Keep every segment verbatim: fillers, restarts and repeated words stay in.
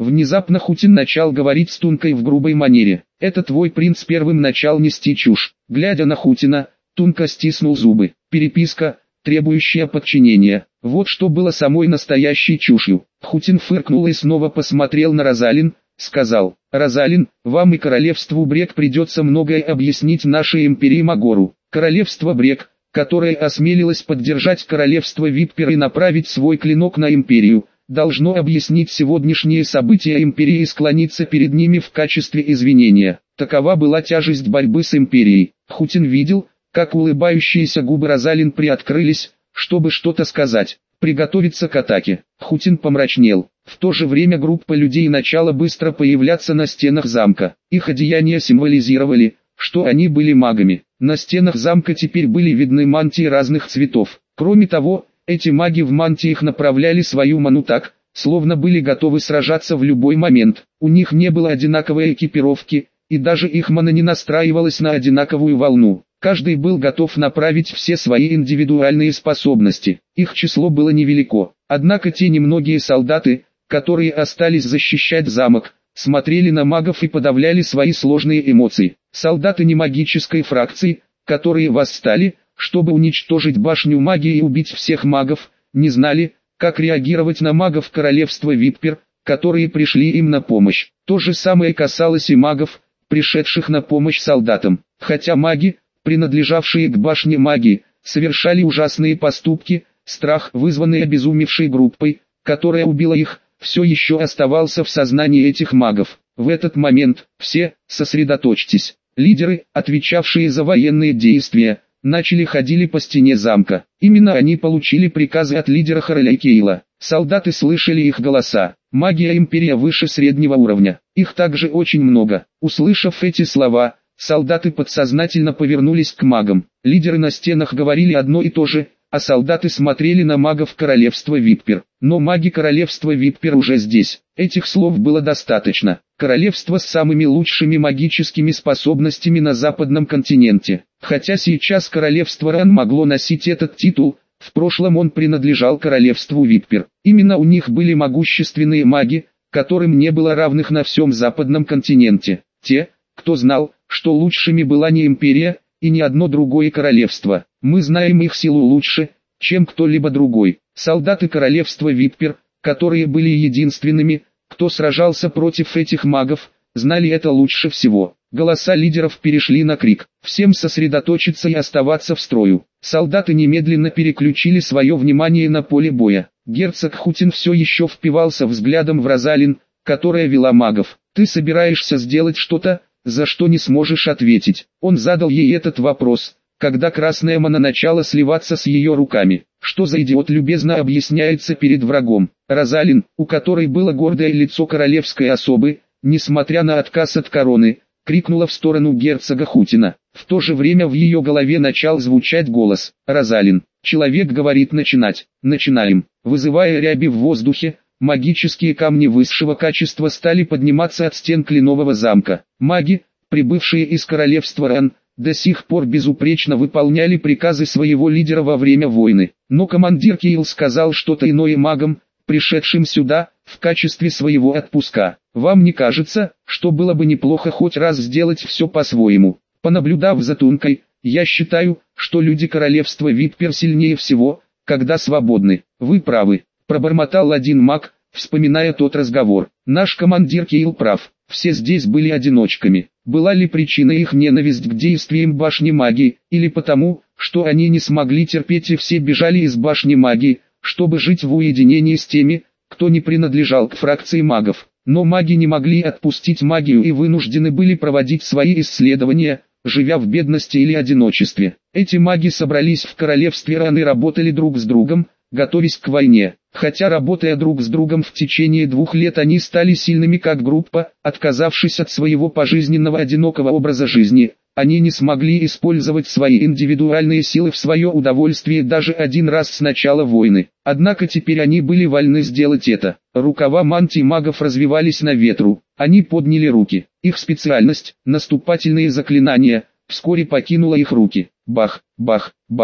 Внезапно Хутин начал говорить с Тункой в грубой манере. «Это твой принц первым начал нести чушь». Глядя на Хутина, Тунка стиснул зубы. Переписка, требующая подчинения. Вот что было самой настоящей чушью. Хутин фыркнул и снова посмотрел на Розалин, сказал: «Розалин, вам и королевству Брек придется многое объяснить нашей империи Магору. Королевство Брек, которое осмелилось поддержать королевство Виппер и направить свой клинок на империю, должно объяснить сегодняшние события империи и склониться перед ними в качестве извинения». Такова была тяжесть борьбы с империей. Хутин видел, как улыбающиеся губы Розалин приоткрылись, чтобы что-то сказать, приготовиться к атаке. Хутин помрачнел. В то же время группа людей начала быстро появляться на стенах замка. Их одеяния символизировали, что они были магами. На стенах замка теперь были видны мантии разных цветов. Кроме того, эти маги в мантиях направляли свою ману так, словно были готовы сражаться в любой момент. У них не было одинаковой экипировки, и даже их мана не настраивалась на одинаковую волну. Каждый был готов направить все свои индивидуальные способности. Их число было невелико. Однако те немногие солдаты, которые остались защищать замок, смотрели на магов и подавляли свои сложные эмоции. Солдаты немагической фракции, которые восстали, чтобы уничтожить башню магии и убить всех магов, не знали, как реагировать на магов королевства Виппер, которые пришли им на помощь. То же самое касалось и магов, пришедших на помощь солдатам. Хотя маги, принадлежавшие к башне магии, совершали ужасные поступки, страх, вызванный обезумевшей группой, которая убила их, все еще оставался в сознании этих магов. В этот момент, все, сосредоточьтесь. Лидеры, отвечавшие за военные действия, начали ходили по стене замка. Именно они получили приказы от лидера Харалейкейла. Солдаты слышали их голоса. Магия империя выше среднего уровня. Их также очень много. Услышав эти слова, солдаты подсознательно повернулись к магам. Лидеры на стенах говорили одно и то же, а солдаты смотрели на магов королевства Виппер. Но маги королевства Виппер уже здесь. Этих слов было достаточно. Королевство с самыми лучшими магическими способностями на западном континенте. Хотя сейчас королевство Ран могло носить этот титул, в прошлом он принадлежал королевству Виппер. Именно у них были могущественные маги, которым не было равных на всем западном континенте. Те, кто знал, что лучшими была не империя, и ни одно другое королевство. Мы знаем их силу лучше, чем кто-либо другой. Солдаты королевства Виппер, которые были единственными, кто сражался против этих магов, знали это лучше всего. Голоса лидеров перешли на крик. Всем сосредоточиться и оставаться в строю. Солдаты немедленно переключили свое внимание на поле боя. Герцог Хутин все еще впивался взглядом в Розалин, которая вела магов. «Ты собираешься сделать что-то, за что не сможешь ответить?» Он задал ей этот вопрос, когда красная мана начала сливаться с ее руками. Что за идиот любезно объясняется перед врагом? Розалин, у которой было гордое лицо королевской особы, несмотря на отказ от короны, крикнула в сторону герцога Хутина. В то же время в ее голове начал звучать голос: «Розалин, человек говорит начинать. Начинаем». Вызывая ряби в воздухе, магические камни высшего качества стали подниматься от стен кленового замка. Маги, прибывшие из королевства Ран, до сих пор безупречно выполняли приказы своего лидера во время войны. Но командир Кейл сказал что-то иное магам, пришедшим сюда, в качестве своего отпуска. «Вам не кажется, что было бы неплохо хоть раз сделать все по-своему?» Понаблюдав за Тункой, я считаю, что люди королевства Виппер сильнее всего, когда свободны. «Вы правы», пробормотал один маг, вспоминая тот разговор. «Наш командир Кейл прав, все здесь были одиночками». Была ли причина их ненависть к действиям башни магии, или потому, что они не смогли терпеть и все бежали из башни магии, чтобы жить в уединении с теми, кто не принадлежал к фракции магов? Но маги не могли отпустить магию и вынуждены были проводить свои исследования, живя в бедности или одиночестве. Эти маги собрались в королевстве Ран и работали друг с другом, готовясь к войне. Хотя работая друг с другом в течение двух лет они стали сильными как группа, отказавшись от своего пожизненного одинокого образа жизни, они не смогли использовать свои индивидуальные силы в свое удовольствие даже один раз с начала войны. Однако теперь они были вольны сделать это. Рукава мантий магов развивались на ветру, они подняли руки. Их специальность, наступательные заклинания, вскоре покинула их руки. Бах, бах, бах.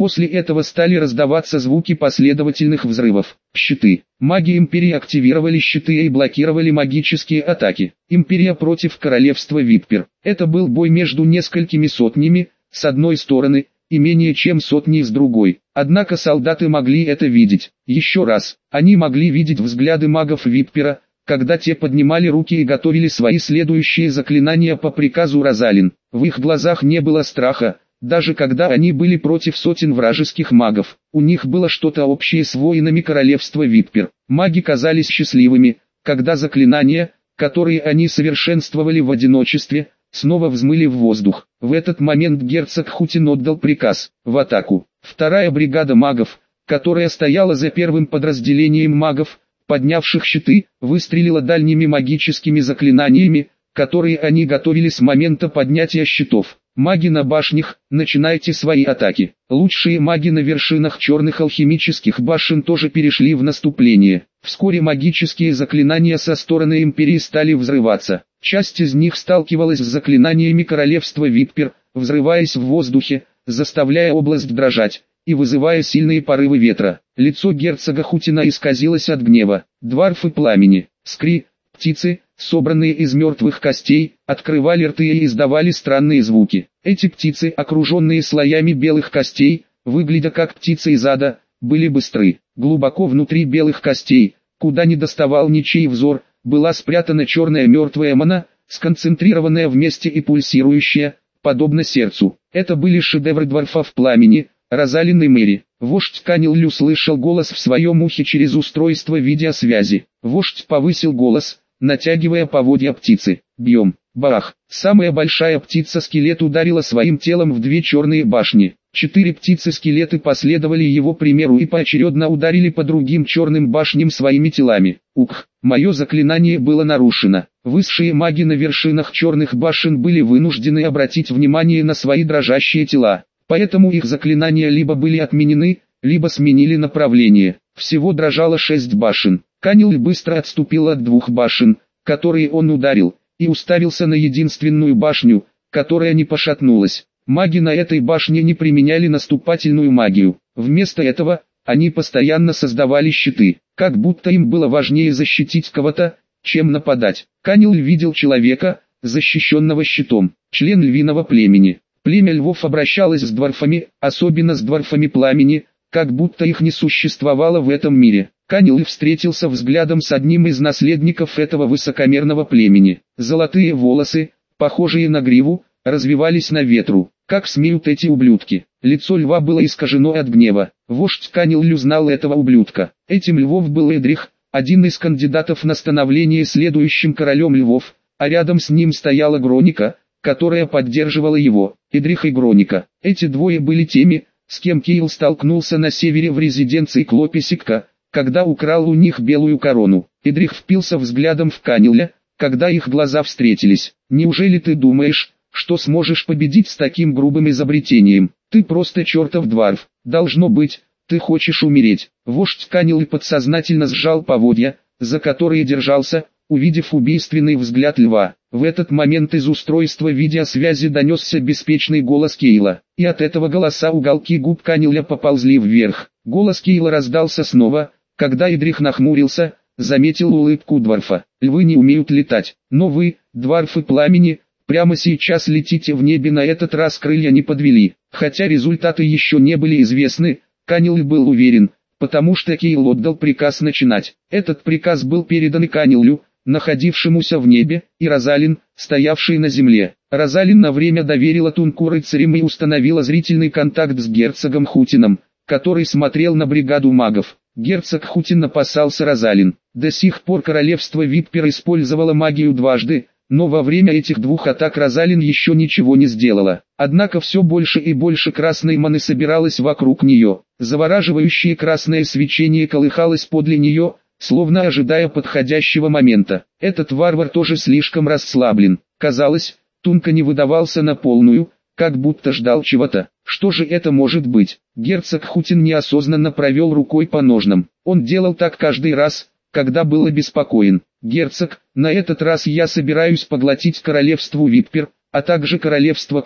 После этого стали раздаваться звуки последовательных взрывов. Щиты. Маги Империи активировали щиты и блокировали магические атаки. Империя против королевства Виппер. Это был бой между несколькими сотнями, с одной стороны, и менее чем сотней с другой. Однако солдаты могли это видеть. Еще раз, они могли видеть взгляды магов Виппера, когда те поднимали руки и готовили свои следующие заклинания по приказу Розалин. В их глазах не было страха, даже когда они были против сотен вражеских магов. У них было что-то общее с воинами королевства Виппер. Маги казались счастливыми, когда заклинания, которые они совершенствовали в одиночестве, снова взмыли в воздух. В этот момент герцог Хутин отдал приказ в атаку. Вторая бригада магов, которая стояла за первым подразделением магов, поднявших щиты, выстрелила дальними магическими заклинаниями, которые они готовили с момента поднятия щитов. Маги на башнях, начинайте свои атаки. Лучшие маги на вершинах черных алхимических башен тоже перешли в наступление. Вскоре магические заклинания со стороны Империи стали взрываться. Часть из них сталкивалась с заклинаниями королевства Виппер, взрываясь в воздухе, заставляя область дрожать и вызывая сильные порывы ветра. Лицо герцога Хутина исказилось от гнева. Дварфы пламени, скри, птицы, собранные из мертвых костей, открывали рты и издавали странные звуки. Эти птицы, окруженные слоями белых костей, выглядя как птицы из ада, были быстры. Глубоко внутри белых костей, куда не доставал ничей взор, была спрятана черная мертвая мана, сконцентрированная вместе и пульсирующая, подобно сердцу. Это были шедевры дварфов пламени, Розалин и Мэри. Вождь Каниль слышал голос в своем ухе через устройство видеосвязи. Вождь повысил голос, натягивая поводья птицы. Бьем. Бах. Самая большая птица-скелет ударила своим телом в две черные башни. Четыре птицы-скелеты последовали его примеру и поочередно ударили по другим черным башням своими телами. Ух, мое заклинание было нарушено. Высшие маги на вершинах черных башен были вынуждены обратить внимание на свои дрожащие тела. Поэтому их заклинания либо были отменены, либо сменили направление. Всего дрожало шесть башен. Каниль быстро отступил от двух башен, которые он ударил, и уставился на единственную башню, которая не пошатнулась. Маги на этой башне не применяли наступательную магию. Вместо этого, они постоянно создавали щиты, как будто им было важнее защитить кого-то, чем нападать. Каниль видел человека, защищенного щитом, член львиного племени. Племя львов обращалось с дварфами, особенно с дварфами пламени, как будто их не существовало в этом мире. Каниль встретился взглядом с одним из наследников этого высокомерного племени. Золотые волосы, похожие на гриву, развивались на ветру. Как смеют эти ублюдки? Лицо льва было искажено от гнева. Вождь Каниль узнал этого ублюдка. Этим львов был Эдрих, один из кандидатов на становление следующим королем львов, а рядом с ним стояла Гроника, которая поддерживала его. Эдрих и Гроника. Эти двое были теми, с кем Кейл столкнулся на севере в резиденции Клописикка, когда украл у них белую корону. Эдрих впился взглядом в Каниля, когда их глаза встретились. «Неужели ты думаешь, что сможешь победить с таким грубым изобретением? Ты просто чертов дварф. Должно быть, ты хочешь умереть». Вождь Каниль подсознательно сжал поводья, за которые держался, увидев убийственный взгляд льва. В этот момент из устройства видеосвязи донесся беспечный голос Кейла, и от этого голоса уголки губ Каниля поползли вверх. Голос Кейла раздался снова, когда Эдрих нахмурился, заметил улыбку дварфа. «Львы не умеют летать, но вы, дварфы пламени, прямо сейчас летите в небе». На этот раз крылья не подвели, хотя результаты еще не были известны. Каниль был уверен, потому что Кейл отдал приказ начинать. Этот приказ был передан и Канилю, находившемуся в небе, и Розалин, стоявшей на земле. Розалин на время доверила Тунку рыцарям и установила зрительный контакт с герцогом Хутином, который смотрел на бригаду магов. Герцог Хутин опасался Розалин. До сих пор королевство Виппер использовало магию дважды, но во время этих двух атак Розалин еще ничего не сделала. Однако все больше и больше красной маны собиралось вокруг нее. Завораживающее красное свечение колыхалось подле нее, словно ожидая подходящего момента. Этот варвар тоже слишком расслаблен. Казалось, Тунка не выдавался на полную, как будто ждал чего-то. Что же это может быть? Герцог Хутин неосознанно провел рукой по ножнам. Он делал так каждый раз, когда был обеспокоен. «Герцог, на этот раз я собираюсь поглотить королевство Виппер, а также королевство Кара.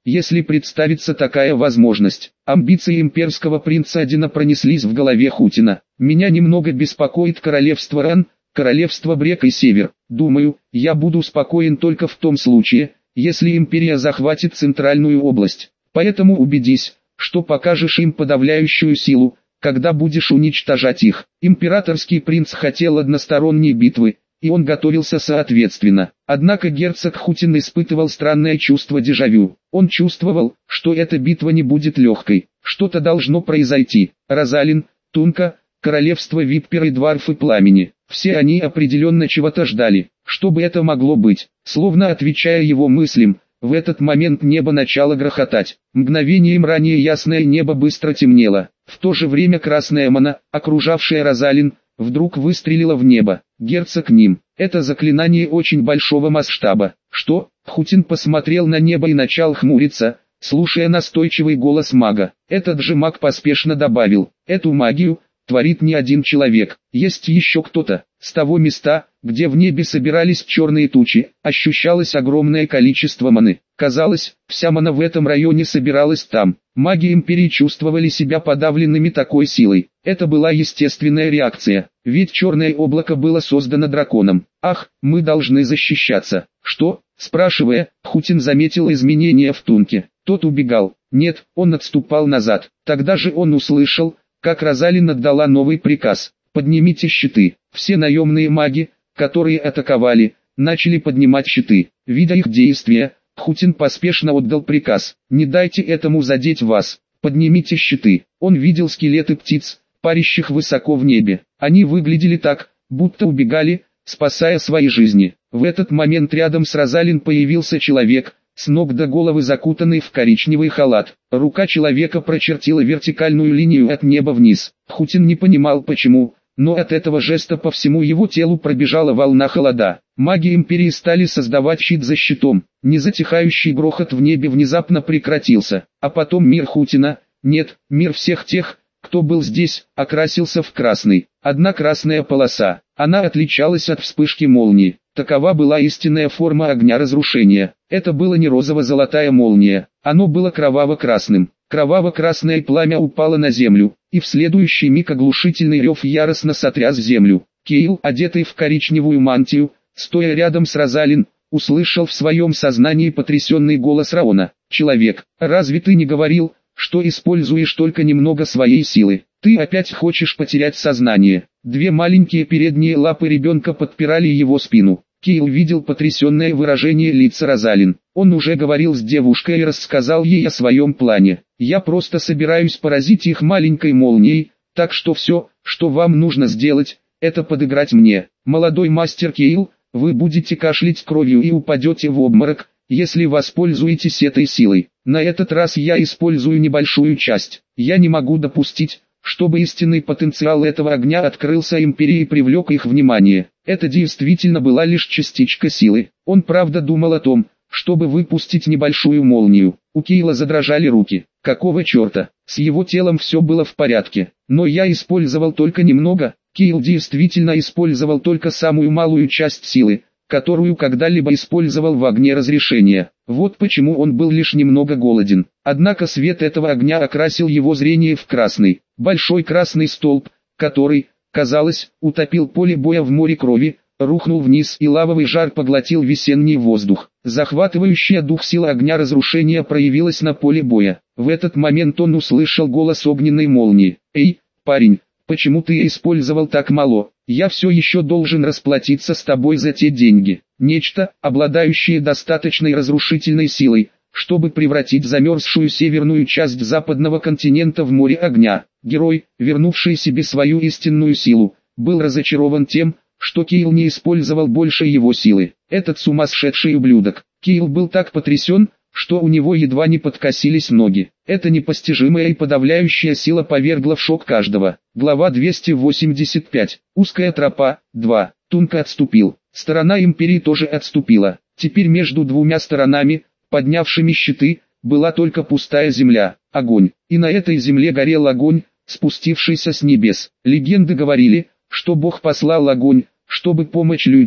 если представится такая возможность. Амбиции имперского принца Одина пронеслись в голове Хутина. Меня немного беспокоит королевство Ран, королевство Брек и Север. Думаю, я буду спокоен только в том случае, если империя захватит центральную область. Поэтому убедись, что покажешь им подавляющую силу, когда будешь уничтожать их. Императорский принц хотел односторонней битвы, и он готовился соответственно. Однако герцог Хутин испытывал странное чувство дежавю. Он чувствовал, что эта битва не будет легкой. Что-то должно произойти. Розалин, Тунка, королевство Виппер и Дварфы Пламени. Все они определенно чего-то ждали. Что бы это могло быть? Словно отвечая его мыслям, в этот момент небо начало грохотать. Мгновением ранее ясное небо быстро темнело. В то же время красная мана, окружавшая Розалин, вдруг выстрелила в небо. Герцог Ним. Это заклинание очень большого масштаба. Что? Хутин посмотрел на небо и начал хмуриться, слушая настойчивый голос мага. Этот же маг поспешно добавил: эту магию творит не один человек, есть еще кто-то. С того места, где в небе собирались черные тучи, ощущалось огромное количество маны. Казалось, вся мана в этом районе собиралась там. Маги Империи чувствовали себя подавленными такой силой. Это была естественная реакция, ведь черное облако было создано драконом. Ах, мы должны защищаться. Что? Спрашивая, Хутин заметил изменения в Тунке. Тот убегал. Нет, он отступал назад. Тогда же он услышал, как Розалин отдала новый приказ: поднимите щиты. Все наемные маги, которые атаковали, начали поднимать щиты. Видя их действия, Хутин поспешно отдал приказ: не дайте этому задеть вас, поднимите щиты. Он видел скелеты птиц, парящих высоко в небе. Они выглядели так, будто убегали, спасая свои жизни. В этот момент рядом с Розалин появился человек, с ног до головы закутанный в коричневый халат. Рука человека прочертила вертикальную линию от неба вниз. Хутин не понимал почему, но от этого жеста по всему его телу пробежала волна холода. Маги Империи стали создавать щит за щитом. Незатихающий грохот в небе внезапно прекратился, а потом мир Хутина, нет, мир всех тех, кто был здесь, окрасился в красный. Одна красная полоса, она отличалась от вспышки молнии. Такова была истинная форма огня разрушения. Это было не розово-золотая молния, оно было кроваво-красным. Кроваво-красное пламя упало на землю, и в следующий миг оглушительный рев яростно сотряс землю. Кейл, одетый в коричневую мантию, стоя рядом с Розалин, услышал в своем сознании потрясенный голос Раона. «Человек, разве ты не говорил, что используешь только немного своей силы? Ты опять хочешь потерять сознание?» Две маленькие передние лапы ребенка подпирали его спину. Кейл видел потрясенное выражение лица Розалин. Он уже говорил с девушкой и рассказал ей о своем плане. «Я просто собираюсь поразить их маленькой молнией, так что все, что вам нужно сделать, это подыграть мне. Молодой мастер Кейл, вы будете кашлять кровью и упадете в обморок, если воспользуетесь этой силой. На этот раз я использую небольшую часть. Я не могу допустить, чтобы истинный потенциал этого огня открылся Империи и привлек их внимание. Это действительно была лишь частичка силы. Он правда думал о том, чтобы выпустить небольшую молнию. У Кейла задрожали руки. Какого черта? С его телом все было в порядке. Но я использовал только немного. Кейл действительно использовал только самую малую часть силы, которую когда-либо использовал в огне разрешения. Вот почему он был лишь немного голоден. Однако свет этого огня окрасил его зрение в красный. Большой красный столб, который, казалось, утопил поле боя в море крови, рухнул вниз, и лавовый жар поглотил весенний воздух. Захватывающая дух сила огня разрушения проявилась на поле боя. В этот момент он услышал голос огненной молнии. «Эй, парень, почему ты использовал так мало? Я все еще должен расплатиться с тобой за те деньги». Нечто, обладающее достаточной разрушительной силой, чтобы превратить замерзшую северную часть западного континента в море огня. Герой, вернувший себе свою истинную силу, был разочарован тем, что Кейл не использовал больше его силы. Этот сумасшедший ублюдок. Кейл был так потрясен, что у него едва не подкосились ноги. Эта непостижимая и подавляющая сила повергла в шок каждого. Глава двести восемьдесят пять. Узкая тропа. два. Тунка отступил. Сторона Империи тоже отступила. Теперь между двумя сторонами, поднявшими щиты, была только пустая земля, огонь. И на этой земле горел огонь, спустившийся с небес. Легенды говорили, что Бог послал огонь, чтобы помочь людям,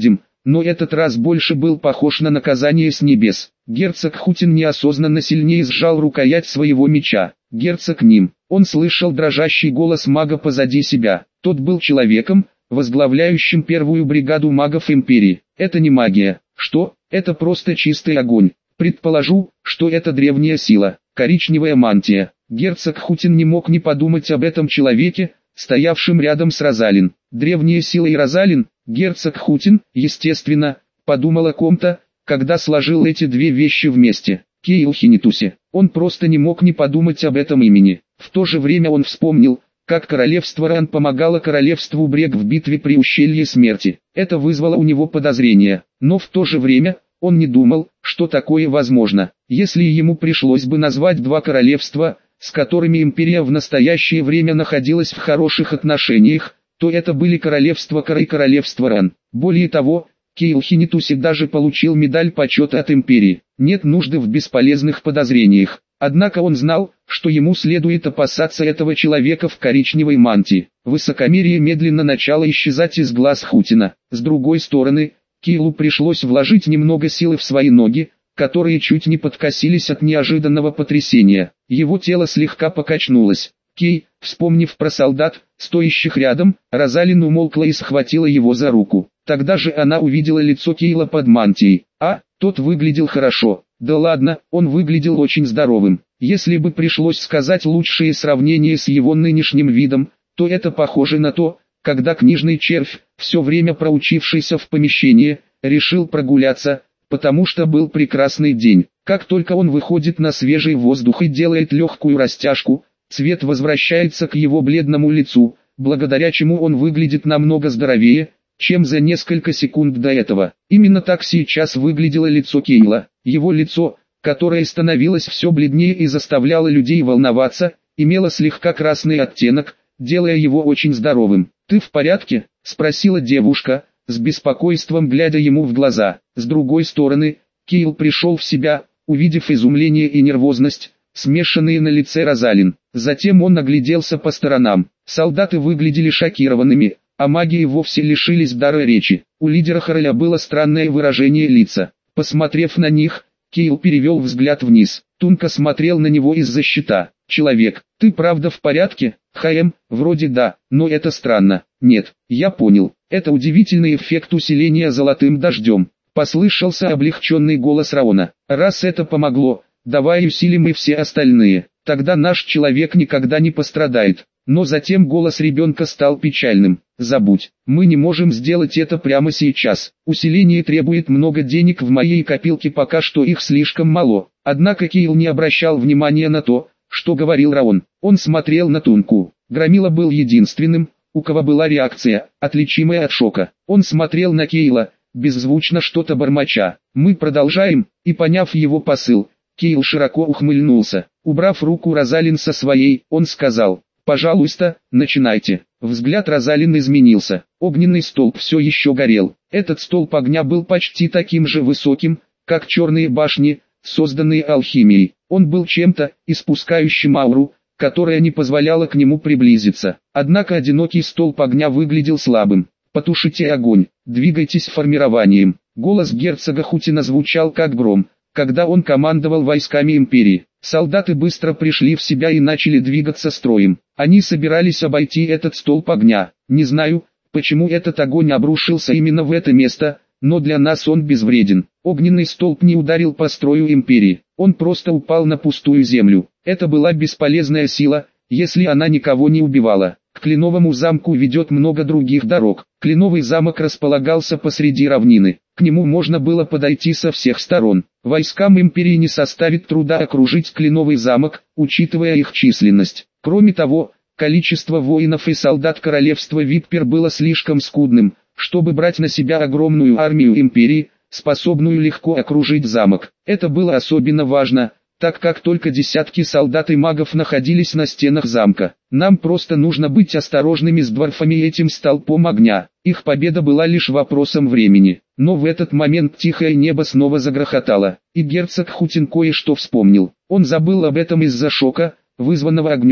но этот раз больше был похож на наказание с небес. Герцог Хутин неосознанно сильнее сжал рукоять своего меча. Герцог Ним. Он слышал дрожащий голос мага позади себя. Тот был человеком, возглавляющим первую бригаду магов Империи. Это не магия. Что? Это просто чистый огонь. Предположу, что это древняя сила. Коричневая мантия. Герцог Хутин не мог не подумать об этом человеке, стоявшем рядом с Розалин. Древняя сила и Розалин, герцог Хутин, естественно, подумал о ком-то, когда сложил эти две вещи вместе. Кейл Хинитуси. Он просто не мог не подумать об этом имени. В то же время он вспомнил, как королевство Ран помогало королевству Брег в битве при ущелье смерти. Это вызвало у него подозрения, но в то же время он не думал, что такое возможно. Если ему пришлось бы назвать два королевства, с которыми империя в настоящее время находилась в хороших отношениях, то это были королевство Кара и королевство Ран. Более того, Кейл Хинитуси даже получил медаль почета от империи. Нет нужды в бесполезных подозрениях. Однако он знал, что ему следует опасаться этого человека в коричневой мантии. Высокомерие медленно начало исчезать из глаз Хутина. С другой стороны, Кейлу пришлось вложить немного силы в свои ноги, которые чуть не подкосились от неожиданного потрясения. Его тело слегка покачнулось. Кей, вспомнив про солдат, стоящих рядом, Розалин умолкла и схватила его за руку. Тогда же она увидела лицо Кейла под мантией. А, тот выглядел хорошо. Да ладно, он выглядел очень здоровым. Если бы пришлось сказать лучшее сравнение с его нынешним видом, то это похоже на то, когда книжный червь, все время проучившийся в помещении, решил прогуляться, потому что был прекрасный день. Как только он выходит на свежий воздух и делает легкую растяжку, цвет возвращается к его бледному лицу, благодаря чему он выглядит намного здоровее, чем за несколько секунд до этого. Именно так сейчас выглядело лицо Кейла. Его лицо, которое становилось все бледнее и заставляло людей волноваться, имело слегка красный оттенок, делая его очень здоровым. «Ты в порядке?» – спросила девушка, с беспокойством глядя ему в глаза. С другой стороны, Кейл пришел в себя, увидев изумление и нервозность, смешанные на лице Розалин. Затем он огляделся по сторонам. Солдаты выглядели шокированными, а маги и вовсе лишились дара речи. У лидера Хороля было странное выражение лица. Посмотрев на них, Кейл перевел взгляд вниз. Тунка смотрел на него из-за щита. «Человек, ты правда в порядке?» «Хаэм, вроде да, но это странно». «Нет, я понял. Это удивительный эффект усиления золотым дождем». Послышался облегченный голос Раона. «Раз это помогло, давай усилим и все остальные. Тогда наш человек никогда не пострадает». Но затем голос ребенка стал печальным. «Забудь, мы не можем сделать это прямо сейчас. Усиление требует много денег, в моей копилке пока что их слишком мало». Однако Кейл не обращал внимания на то, что говорил Раон. Он смотрел на Тунку. Громила был единственным, у кого была реакция, отличимая от шока. Он смотрел на Кейла, беззвучно что-то бормоча. «Мы продолжаем», и поняв его посыл, Кейл широко ухмыльнулся. Убрав руку Розалин со своей, он сказал: «Пожалуйста, начинайте». Взгляд Розалин изменился. Огненный столб все еще горел. Этот столб огня был почти таким же высоким, как черные башни, созданные алхимией. Он был чем-то, испускающим ауру, которая не позволяла к нему приблизиться. Однако одинокий столб огня выглядел слабым. «Потушите огонь, двигайтесь формированием». Голос герцога Хутина звучал как гром, когда он командовал войсками империи. Солдаты быстро пришли в себя и начали двигаться строем. Они собирались обойти этот столб огня. Не знаю, почему этот огонь обрушился именно в это место, но для нас он безвреден. Огненный столб не ударил по строю империи, он просто упал на пустую землю. Это была бесполезная сила, если она никого не убивала. К Кленовому замку ведет много других дорог. Кленовый замок располагался посреди равнины. К нему можно было подойти со всех сторон. Войскам империи не составит труда окружить Кленовый замок, учитывая их численность. Кроме того, количество воинов и солдат королевства Виппер было слишком скудным, чтобы брать на себя огромную армию империи, способную легко окружить замок. Это было особенно важно, так как только десятки солдат и магов находились на стенах замка. Нам просто нужно быть осторожными с дворфами и этим столпом огня. Их победа была лишь вопросом времени. Но в этот момент тихое небо снова загрохотало, и герцог Хутин кое-что вспомнил. Он забыл об этом из-за шока, вызванного огнем,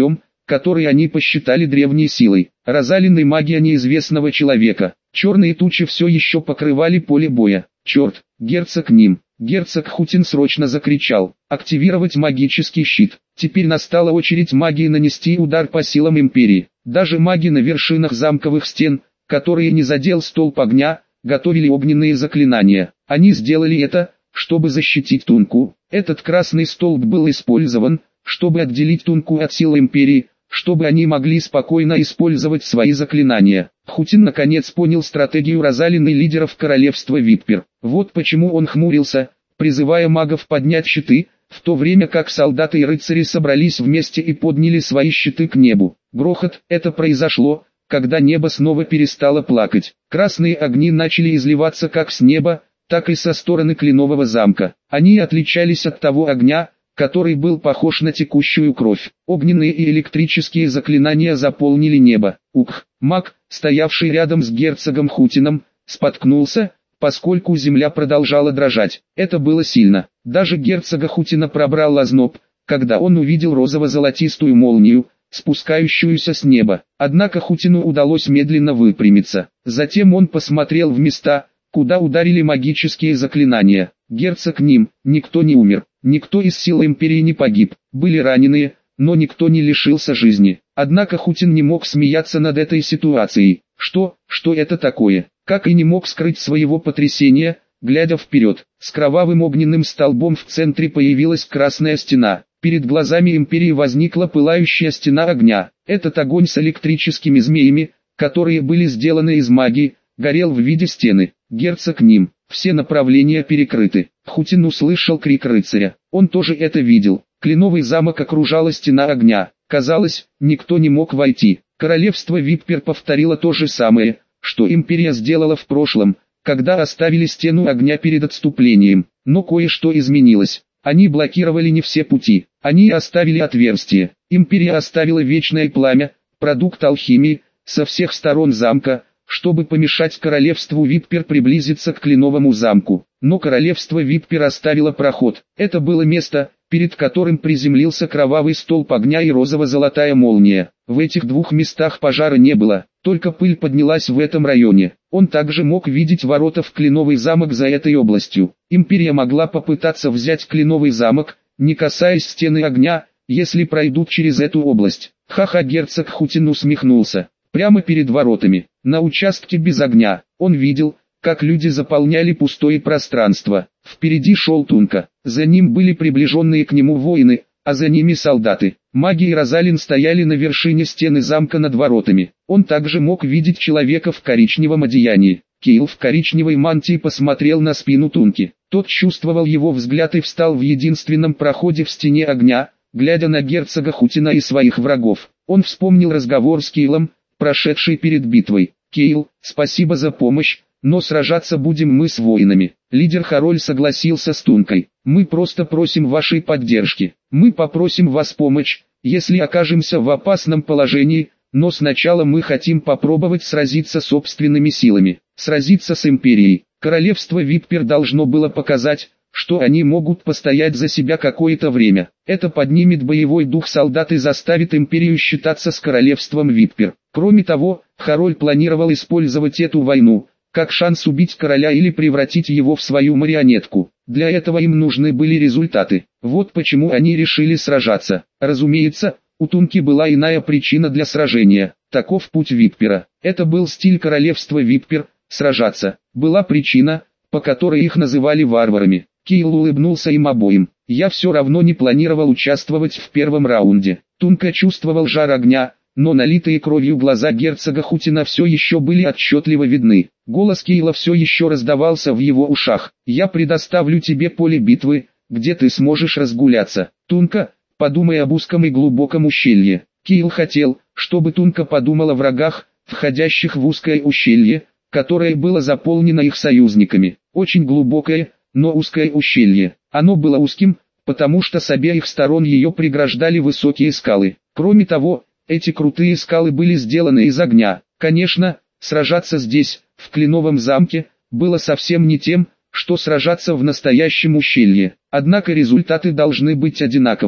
который они посчитали древней силой, разаленной магией неизвестного человека. Черные тучи все еще покрывали поле боя. «Черт, герцог Ним!» Герцог Хутин срочно закричал: «Активировать магический щит!» Теперь настала очередь магии нанести удар по силам Империи. Даже маги на вершинах замковых стен, которые не задел столб огня, готовили огненные заклинания. Они сделали это, чтобы защитить Тунку. Этот красный столб был использован, чтобы отделить Тунку от сил Империи, чтобы они могли спокойно использовать свои заклинания. Хутин наконец понял стратегию разаленной лидеров королевства Виппер. Вот почему он хмурился, призывая магов поднять щиты, в то время как солдаты и рыцари собрались вместе и подняли свои щиты к небу. Грохот, это произошло, когда небо снова перестало плакать. Красные огни начали изливаться как с неба, так и со стороны Кленового замка. Они отличались от того огня, который был похож на текущую кровь. Огненные и электрические заклинания заполнили небо. Ух, маг, стоявший рядом с герцогом Хутином, споткнулся, поскольку земля продолжала дрожать. Это было сильно. Даже герцога Хутина пробрал озноб, когда он увидел розово-золотистую молнию, спускающуюся с неба. Однако Хутину удалось медленно выпрямиться. Затем он посмотрел в места, куда ударили магические заклинания. Герцог Ним, никто не умер, никто из сил Империи не погиб, были раненые, но никто не лишился жизни. Однако Хутин не мог смеяться над этой ситуацией. Что, что это такое? Как и не мог скрыть своего потрясения, глядя вперед. С кровавым огненным столбом в центре появилась красная стена. Перед глазами Империи возникла пылающая стена огня. Этот огонь с электрическими змеями, которые были сделаны из магии, горел в виде стены. Герцог Ним, все направления перекрыты. Хутин услышал крик рыцаря. Он тоже это видел. Кленовый замок окружала стена огня. Казалось, никто не мог войти. Королевство Виппер повторило то же самое, что Империя сделала в прошлом, когда оставили стену огня перед отступлением. Но кое-что изменилось. Они блокировали не все пути. Они оставили отверстие. Империя оставила вечное пламя, продукт алхимии, со всех сторон замка, чтобы помешать королевству Виппер приблизиться к Кленовому замку. Но королевство Виппер оставило проход. Это было место, перед которым приземлился кровавый столб огня и розово-золотая молния. В этих двух местах пожара не было, только пыль поднялась в этом районе. Он также мог видеть ворота в Кленовый замок за этой областью. Империя могла попытаться взять Кленовый замок, не касаясь стены огня, если пройдут через эту область. Ха-ха, герцог Хутин усмехнулся. Прямо перед воротами, на участке без огня, он видел, как люди заполняли пустое пространство. Впереди шел Тунка, за ним были приближенные к нему воины, а за ними солдаты. Маги и Розалин стояли на вершине стены замка над воротами. Он также мог видеть человека в коричневом одеянии. Кейл в коричневой мантии посмотрел на спину Тунки. Тот чувствовал его взгляд и встал в единственном проходе в стене огня, глядя на герцога Хутина и своих врагов. Он вспомнил разговор с Кейлом, прошедший перед битвой. «Кейл, спасибо за помощь, но сражаться будем мы с воинами». Лидер Хароль согласился с Тункой. «Мы просто просим вашей поддержки. Мы попросим вас помочь, если окажемся в опасном положении, но сначала мы хотим попробовать сразиться собственными силами, сразиться с Империей». Королевство Виппер должно было показать, что они могут постоять за себя какое-то время. Это поднимет боевой дух солдат и заставит Империю считаться с королевством Виппер. Кроме того, Хароль планировал использовать эту войну, как шанс убить короля или превратить его в свою марионетку. Для этого им нужны были результаты. Вот почему они решили сражаться. Разумеется, у Тунки была иная причина для сражения. Таков путь Виппера. Это был стиль королевства Виппер – сражаться. Была причина, по которой их называли варварами. Кейл улыбнулся им обоим. «Я все равно не планировал участвовать в первом раунде». Тунка чувствовал жар огня, но налитые кровью глаза герцога Хутина все еще были отчетливо видны. Голос Кейла все еще раздавался в его ушах. «Я предоставлю тебе поле битвы, где ты сможешь разгуляться. Тунка, подумай об узком и глубоком ущелье». Кейл хотел, чтобы Тунка подумала о врагах, входящих в узкое ущелье, которое было заполнено их союзниками. Очень глубокое, но узкое ущелье. Оно было узким, потому что с обеих сторон ее преграждали высокие скалы. Кроме того, эти крутые скалы были сделаны из огня. Конечно, сражаться здесь, в Кленовом замке, было совсем не тем, что сражаться в настоящем ущелье. Однако результаты должны быть одинаковыми.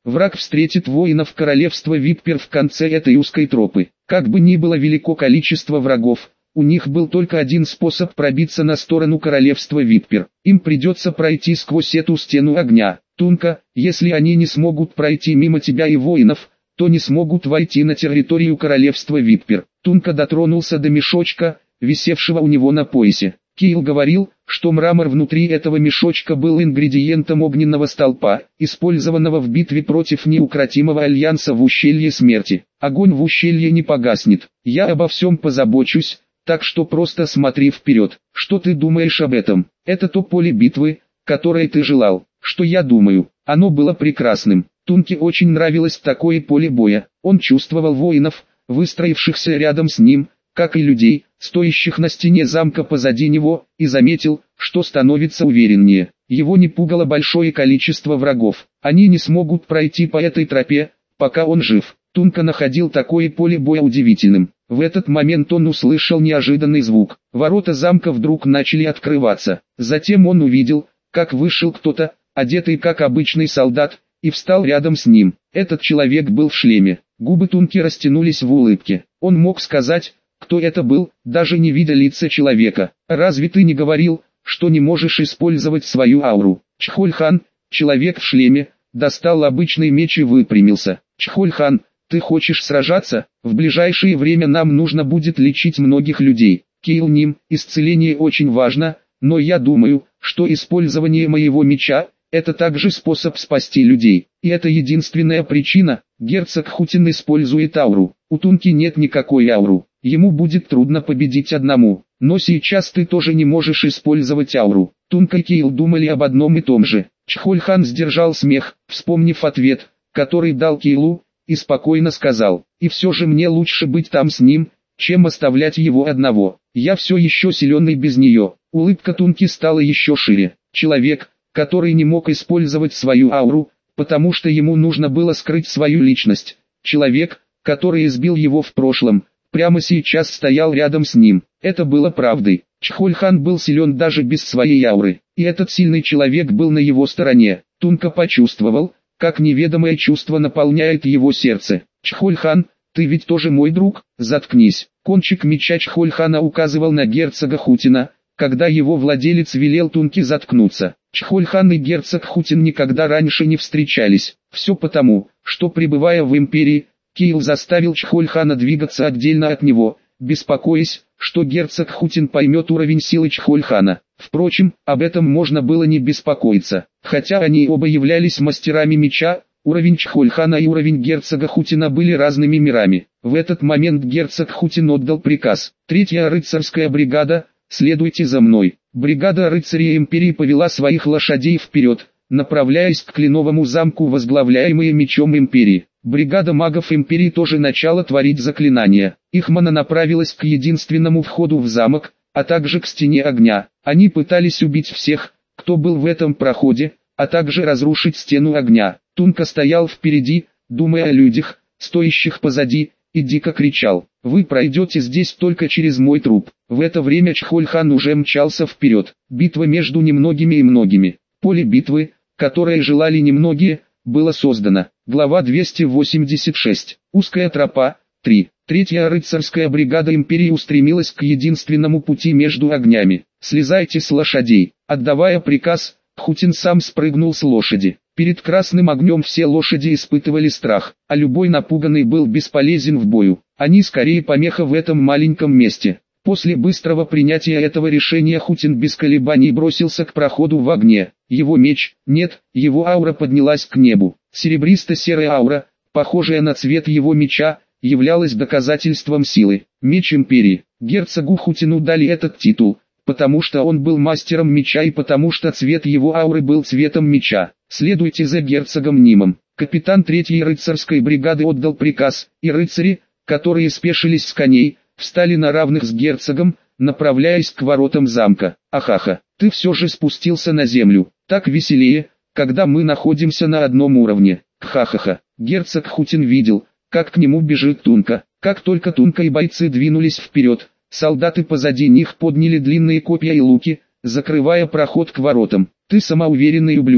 Враг встретит воинов королевства Виппер в конце этой узкой тропы. Как бы ни было велико количество врагов, у них был только один способ пробиться на сторону королевства Виппер. Им придется пройти сквозь эту стену огня. Тунка, если они не смогут пройти мимо тебя и воинов, то не смогут войти на территорию королевства Виппер. Тунка дотронулся до мешочка, висевшего у него на поясе. Киил говорил, что мрамор внутри этого мешочка был ингредиентом огненного столпа, использованного в битве против неукротимого альянса в ущелье смерти. Огонь в ущелье не погаснет. Я обо всем позабочусь, так что просто смотри вперед. Что ты думаешь об этом? Это то поле битвы, которое ты желал. Что я думаю? Оно было прекрасным. Тунке очень нравилось такое поле боя. Он чувствовал воинов, выстроившихся рядом с ним, как и людей, стоящих на стене замка позади него, и заметил, что становится увереннее. Его не пугало большое количество врагов. Они не смогут пройти по этой тропе, пока он жив. Тунка находил такое поле боя удивительным. В этот момент он услышал неожиданный звук. Ворота замка вдруг начали открываться. Затем он увидел, как вышел кто-то, одетый как обычный солдат, и встал рядом с ним. Этот человек был в шлеме. Губы Тунки растянулись в улыбке. Он мог сказать, кто это был, даже не видя лица человека. «Разве ты не говорил, что не можешь использовать свою ауру?» Чхоль-хан, человек в шлеме, достал обычный меч и выпрямился. «Чхоль-хан, ты хочешь сражаться? В ближайшее время нам нужно будет лечить многих людей. Киил-ним, исцеление очень важно, но я думаю, что использование моего меча – это также способ спасти людей. И это единственная причина, герцог Хутин использует ауру. У Тунки нет никакой ауру. Ему будет трудно победить одному, но сейчас ты тоже не можешь использовать ауру». Тунка и Киил думали об одном и том же. Чхоль-хан сдержал смех, вспомнив ответ, который дал Киилу, и спокойно сказал: «И все же мне лучше быть там с ним, чем оставлять его одного. Я все еще силен и без нее». Улыбка Тунки стала еще шире. Человек, который не мог использовать свою ауру, потому что ему нужно было скрыть свою личность. Человек, который избил его в прошлом, прямо сейчас стоял рядом с ним. Это было правдой. Чхоль-хан был силен даже без своей ауры, и этот сильный человек был на его стороне. Тунка почувствовал, как неведомое чувство наполняет его сердце. «Чхоль-хан, ты ведь тоже мой друг? Заткнись». Кончик меча Чхоль-хана указывал на герцога Хутина, когда его владелец велел Тунке заткнуться. Чхоль-хан и герцог Хутин никогда раньше не встречались. Все потому, что, пребывая в империи, Киил заставил Чхоль-хана двигаться отдельно от него, беспокоясь, что герцог Хутин поймет уровень силы Чхоль-хана. Впрочем, об этом можно было не беспокоиться. Хотя они оба являлись мастерами меча, уровень Чхоль-хана и уровень герцога Хутина были разными мирами. В этот момент герцог Хутин отдал приказ: «Третья рыцарская бригада, следуйте за мной». Бригада рыцарей империи повела своих лошадей вперед, направляясь к кленовому замку, возглавляемые мечом империи. Бригада магов империи тоже начала творить заклинания. Их мана направилась к единственному входу в замок, а также к стене огня. Они пытались убить всех, кто был в этом проходе, а также разрушить стену огня. Тунка стоял впереди, думая о людях, стоящих позади, и дико кричал: «Вы пройдете здесь только через мой труп». В это время Чхоль-хан уже мчался вперед. Битва между немногими и многими. Поле битвы, которое желали немногие, было создано. Глава двести восемьдесят шесть. Узкая тропа. три. Третья рыцарская бригада империи устремилась к единственному пути между огнями. «Слезайте с лошадей». Отдавая приказ, Хутин сам спрыгнул с лошади. Перед красным огнем все лошади испытывали страх, а любой напуганный был бесполезен в бою. Они скорее помеха в этом маленьком месте. После быстрого принятия этого решения Хутин без колебаний бросился к проходу в огне. Его меч, нет, его аура поднялась к небу. Серебристо-серая аура, похожая на цвет его меча, являлась доказательством силы. Меч империи. Герцогу Хутину дали этот титул, потому что он был мастером меча и потому что цвет его ауры был цветом меча. «Следуйте за герцогом Нимом». Капитан третьей рыцарской бригады отдал приказ, и рыцари, которые спешились с коней, встали на равных с герцогом, направляясь к воротам замка. «Ахаха, ты все же спустился на землю. Так веселее, когда мы находимся на одном уровне». Кхахаха. Герцог Хутин видел, как к нему бежит Тунка. Как только Тунка и бойцы двинулись вперед, солдаты позади них подняли длинные копья и луки, закрывая проход к воротам. «Ты самоуверенный ублюдок.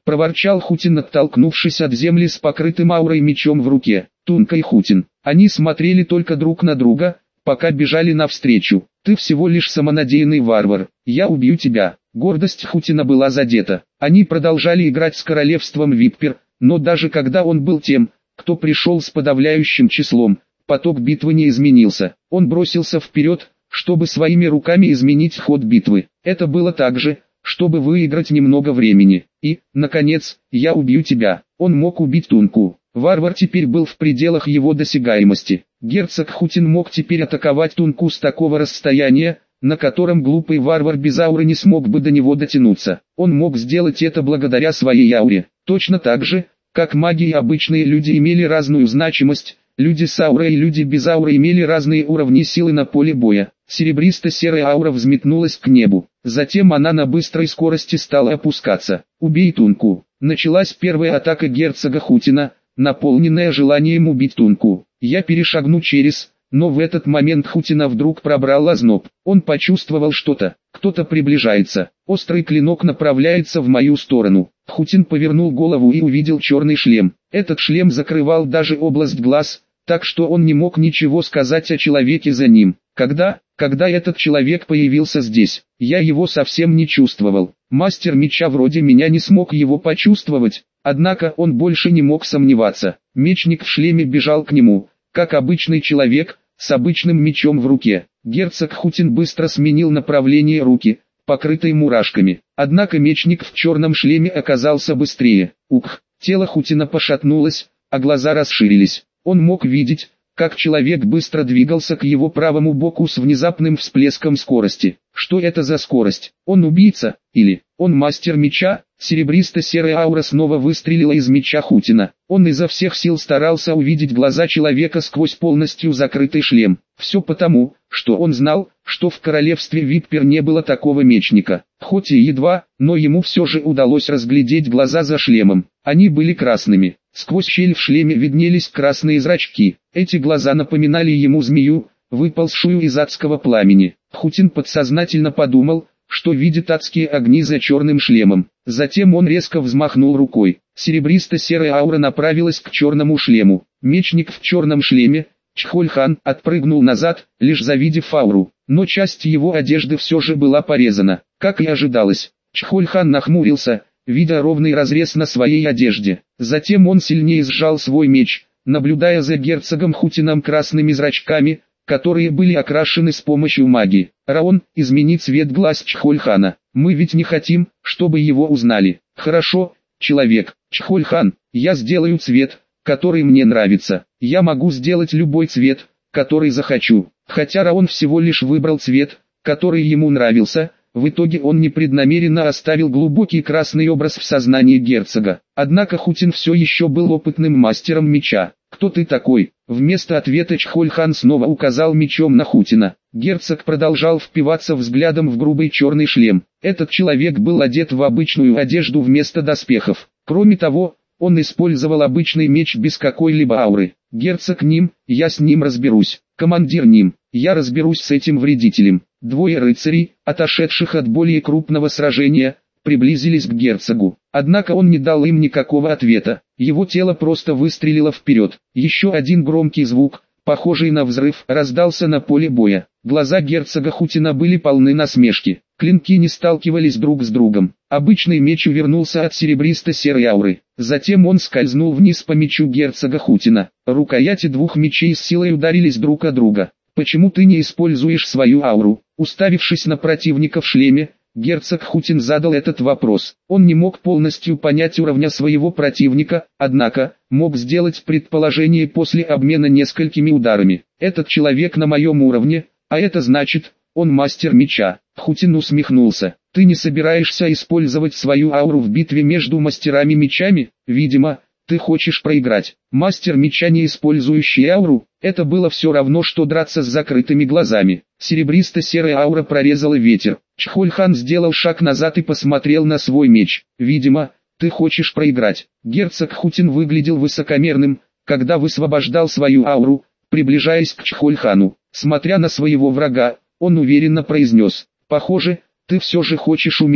проворчал Хутин, оттолкнувшись от земли с покрытым аурой мечом в руке. Тунка и Хутин. Они смотрели только друг на друга, пока бежали навстречу. «Ты всего лишь самонадеянный варвар, я убью тебя». Гордость Хутина была задета. Они продолжали играть с королевством Виппер, но даже когда он был тем, кто пришел с подавляющим числом, поток битвы не изменился. Он бросился вперед, чтобы своими руками изменить ход битвы. Это было так же, чтобы выиграть немного времени. И, наконец, я убью тебя. Он мог убить Тунку. Варвар теперь был в пределах его досягаемости. Герцог Хутин мог теперь атаковать Тунку с такого расстояния, на котором глупый варвар без ауры не смог бы до него дотянуться. Он мог сделать это благодаря своей ауре. Точно так же, как маги и обычные люди имели разную значимость, люди с аурой и люди без ауры имели разные уровни силы на поле боя. Серебристо-серая аура взметнулась к небу. Затем она на быстрой скорости стала опускаться. «Убей Тунку». Началась первая атака герцога Хутина, наполненная желанием убить Тунку. Я перешагну через... Но в этот момент Хутина вдруг пробрал озноб. Он почувствовал что-то. Кто-то приближается. Острый клинок направляется в мою сторону. Хутин повернул голову и увидел черный шлем. Этот шлем закрывал даже область глаз, так что он не мог ничего сказать о человеке за ним. Когда, когда этот человек появился здесь, я его совсем не чувствовал. Мастер меча вроде меня не смог его почувствовать, однако он больше не мог сомневаться. Мечник в шлеме бежал к нему, как обычный человек, с обычным мечом в руке. Герцог Хутин быстро сменил направление руки, покрытой мурашками. Однако мечник в черном шлеме оказался быстрее. Ух, тело Хутина пошатнулось, а глаза расширились. Он мог видеть, как человек быстро двигался к его правому боку с внезапным всплеском скорости. Что это за скорость? Он убийца? Или он мастер меча? Серебристо-серая аура снова выстрелила из меча Хутина. Он изо всех сил старался увидеть глаза человека сквозь полностью закрытый шлем. Все потому, что он знал, что в королевстве Виппер не было такого мечника. Хоть и едва, но ему все же удалось разглядеть глаза за шлемом. Они были красными. Сквозь щель в шлеме виднелись красные зрачки. Эти глаза напоминали ему змею, выползшую из адского пламени. Хутин подсознательно подумал, что видит адские огни за черным шлемом. Затем он резко взмахнул рукой. Серебристо-серая аура направилась к черному шлему. Мечник в черном шлеме, Чхоль-хан, отпрыгнул назад, лишь завидев ауру. Но часть его одежды все же была порезана. Как и ожидалось, Чхоль-хан нахмурился, видя ровный разрез на своей одежде. Затем он сильнее сжал свой меч, наблюдая за герцогом Хутином красными зрачками, которые были окрашены с помощью магии. «Раон, измени цвет глаз Чхоль-хана. Мы ведь не хотим, чтобы его узнали». «Хорошо, человек, Чхоль-хан, я сделаю цвет, который мне нравится. Я могу сделать любой цвет, который захочу». Хотя Раон всего лишь выбрал цвет, который ему нравился, в итоге он непреднамеренно оставил глубокий красный образ в сознании герцога. Однако Хутин все еще был опытным мастером меча. «Кто ты такой?» Вместо ответа Чхоль-хан снова указал мечом на Хутина. Герцог продолжал впиваться взглядом в грубый черный шлем. Этот человек был одет в обычную одежду вместо доспехов. Кроме того, он использовал обычный меч без какой-либо ауры. «Герцог Ним, я с ним разберусь. Командир Ним, я разберусь с этим вредителем». Двое рыцарей, отошедших от более крупного сражения, приблизились к герцогу. Однако он не дал им никакого ответа. Его тело просто выстрелило вперед. Еще один громкий звук, похожий на взрыв, раздался на поле боя. Глаза герцога Хутина были полны насмешки. Клинки не сталкивались друг с другом. Обычный меч увернулся от серебристо-серой ауры. Затем он скользнул вниз по мечу герцога Хутина. Рукояти двух мечей с силой ударились друг о друга. «Почему ты не используешь свою ауру?» Уставившись на противника в шлеме, герцог Хутин задал этот вопрос. Он не мог полностью понять уровня своего противника, однако, мог сделать предположение после обмена несколькими ударами. «Этот человек на моем уровне, а это значит, он мастер меча». Хутин усмехнулся. «Ты не собираешься использовать свою ауру в битве между мастерами мечами? Видимо, ты хочешь проиграть». Мастер меча, не использующий ауру, это было все равно, что драться с закрытыми глазами. Серебристо-серая аура прорезала ветер. Чхоль-хан сделал шаг назад и посмотрел на свой меч. «Видимо, ты хочешь проиграть». Герцог Хутин выглядел высокомерным, когда высвобождал свою ауру, приближаясь к Чхоль-хану. Смотря на своего врага, он уверенно произнес: «Похоже, ты все же хочешь умереть».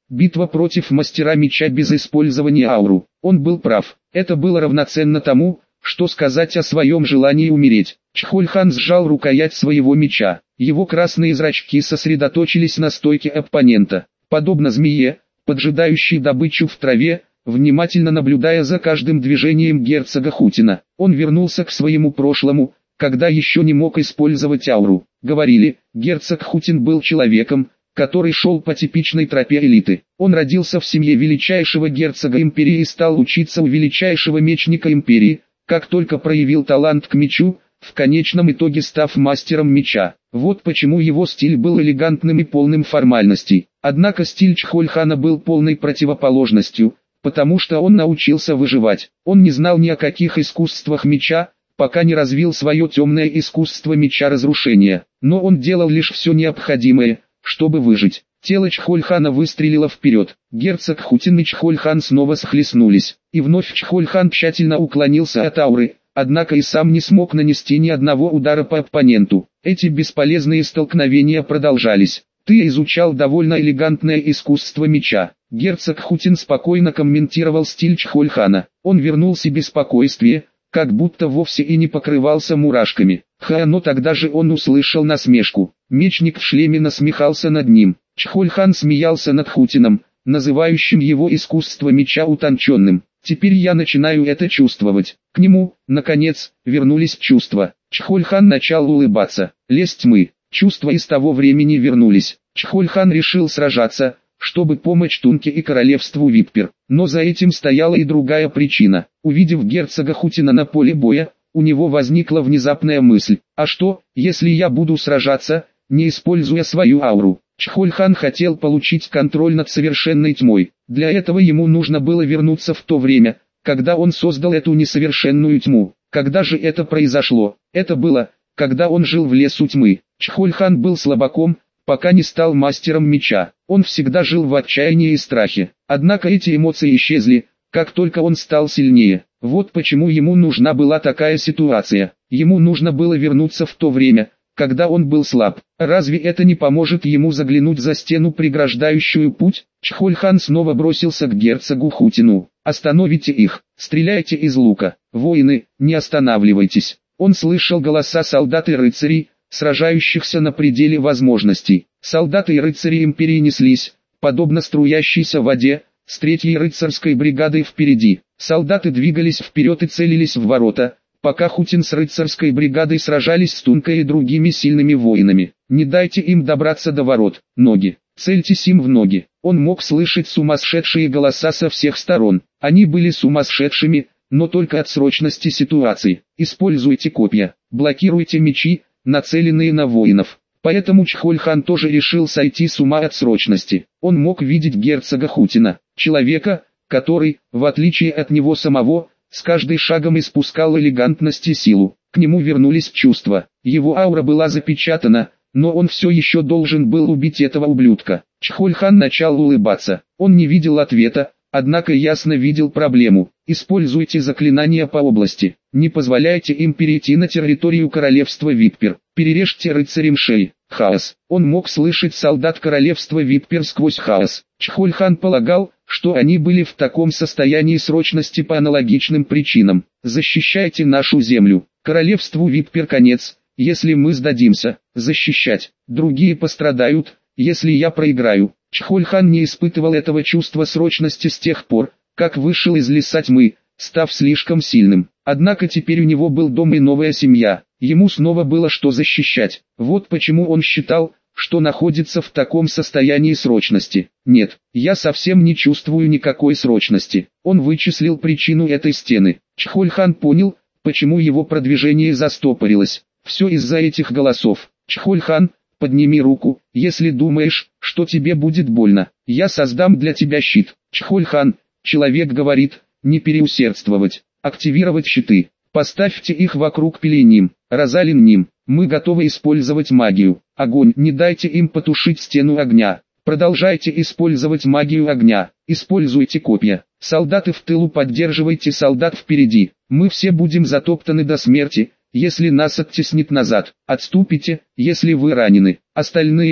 Битва против мастера меча без использования ауру. Он был прав. Это было равноценно тому, что сказать о своем желании умереть. Чхольхан сжал рукоять своего меча. Его красные зрачки сосредоточились на стойке оппонента. Подобно змее, поджидающей добычу в траве, внимательно наблюдая за каждым движением герцога Хутина, он вернулся к своему прошлому, когда еще не мог использовать ауру. Говорили, герцог Хутин был человеком, который шел по типичной тропе элиты. Он родился в семье величайшего герцога империи и стал учиться у величайшего мечника империи, как только проявил талант к мечу, в конечном итоге став мастером меча. Вот почему его стиль был элегантным и полным формальностей. Однако стиль Чхольхана был полной противоположностью, потому что он научился выживать. Он не знал ни о каких искусствах меча, пока не развил свое темное искусство меча разрушения. Но он делал лишь все необходимое, чтобы выжить. Тело Чхольхана выстрелило вперед. Герцог Хутин и Чхольхан снова схлестнулись. И вновь Чхольхан тщательно уклонился от ауры, однако и сам не смог нанести ни одного удара по оппоненту. Эти бесполезные столкновения продолжались. «Ты изучал довольно элегантное искусство меча». Герцог Хутин спокойно комментировал стиль Чхольхана. Он вернул себе спокойствие, как будто вовсе и не покрывался мурашками. Ха, но тогда же он услышал насмешку. Мечник в шлеме насмехался над ним. Чхольхан смеялся над Хутином, называющим его искусство меча утонченным. Теперь я начинаю это чувствовать. К нему, наконец, вернулись чувства. Чхольхан начал улыбаться. Лесть тьмы. Чувства из того времени вернулись. Чхольхан решил сражаться, чтобы помочь Тунке и королевству Виппер. Но за этим стояла и другая причина. Увидев герцога Хутина на поле боя, у него возникла внезапная мысль. А что, если я буду сражаться, не используя свою ауру? Чхольхан хотел получить контроль над совершенной тьмой. Для этого ему нужно было вернуться в то время, когда он создал эту несовершенную тьму. Когда же это произошло? Это было, когда он жил в лесу тьмы. Чхольхан был слабаком, пока не стал мастером меча. Он всегда жил в отчаянии и страхе. Однако эти эмоции исчезли, как только он стал сильнее. Вот почему ему нужна была такая ситуация. Ему нужно было вернуться в то время, когда он был слаб. Разве это не поможет ему заглянуть за стену, преграждающую путь? Чхольхан снова бросился к герцогу Хутину. «Остановите их, стреляйте из лука. Воины, не останавливайтесь». Он слышал голоса солдат и рыцарей, сражающихся на пределе возможностей. Солдаты и рыцари империи неслись, подобно струящейся воде, с третьей рыцарской бригадой впереди. Солдаты двигались вперед и целились в ворота, пока Хутин с рыцарской бригадой сражались с Тункой и другими сильными воинами. Не дайте им добраться до ворот. Ноги. Цельтесь им в ноги. Он мог слышать сумасшедшие голоса со всех сторон. Они были сумасшедшими, но только от срочности ситуации. Используйте копья, блокируйте мечи, нацеленные на воинов. Поэтому Чхольхан тоже решил сойти с ума от срочности. Он мог видеть герцога Хутина, человека, который, в отличие от него самого, с каждым шагом испускал элегантность и силу. К нему вернулись чувства. Его аура была запечатана, но он все еще должен был убить этого ублюдка. Чхольхан начал улыбаться. Он не видел ответа, однако ясно видел проблему. Используйте заклинания по области. Не позволяйте им перейти на территорию королевства Виппер. Перережьте рыцарям шеи. Хаос. Он мог слышать солдат королевства Виппер сквозь хаос. Чхольхан полагал, что они были в таком состоянии срочности по аналогичным причинам. Защищайте нашу землю. Королевству Виппер конец, если мы сдадимся. Защищать. Другие пострадают, если я проиграю. Чхольхан не испытывал этого чувства срочности с тех пор, как вышел из леса тьмы, став слишком сильным. Однако теперь у него был дом и новая семья. Ему снова было что защищать. Вот почему он считал, что находится в таком состоянии срочности. Нет, я совсем не чувствую никакой срочности. Он вычислил причину этой стены. Чхольхан понял, почему его продвижение застопорилось. Все из-за этих голосов. Чхольхан, подними руку, если думаешь, что тебе будет больно. Я создам для тебя щит. Чхольхан, человек говорит, не переусердствовать. Активировать щиты. Поставьте их вокруг Пеленим, Розалин Ним. Мы готовы использовать магию. Огонь. Не дайте им потушить стену огня. Продолжайте использовать магию огня. Используйте копья. Солдаты в тылу, поддерживайте солдат впереди. Мы все будем затоптаны до смерти, если нас оттеснит назад. Отступите, если вы ранены. Остальные,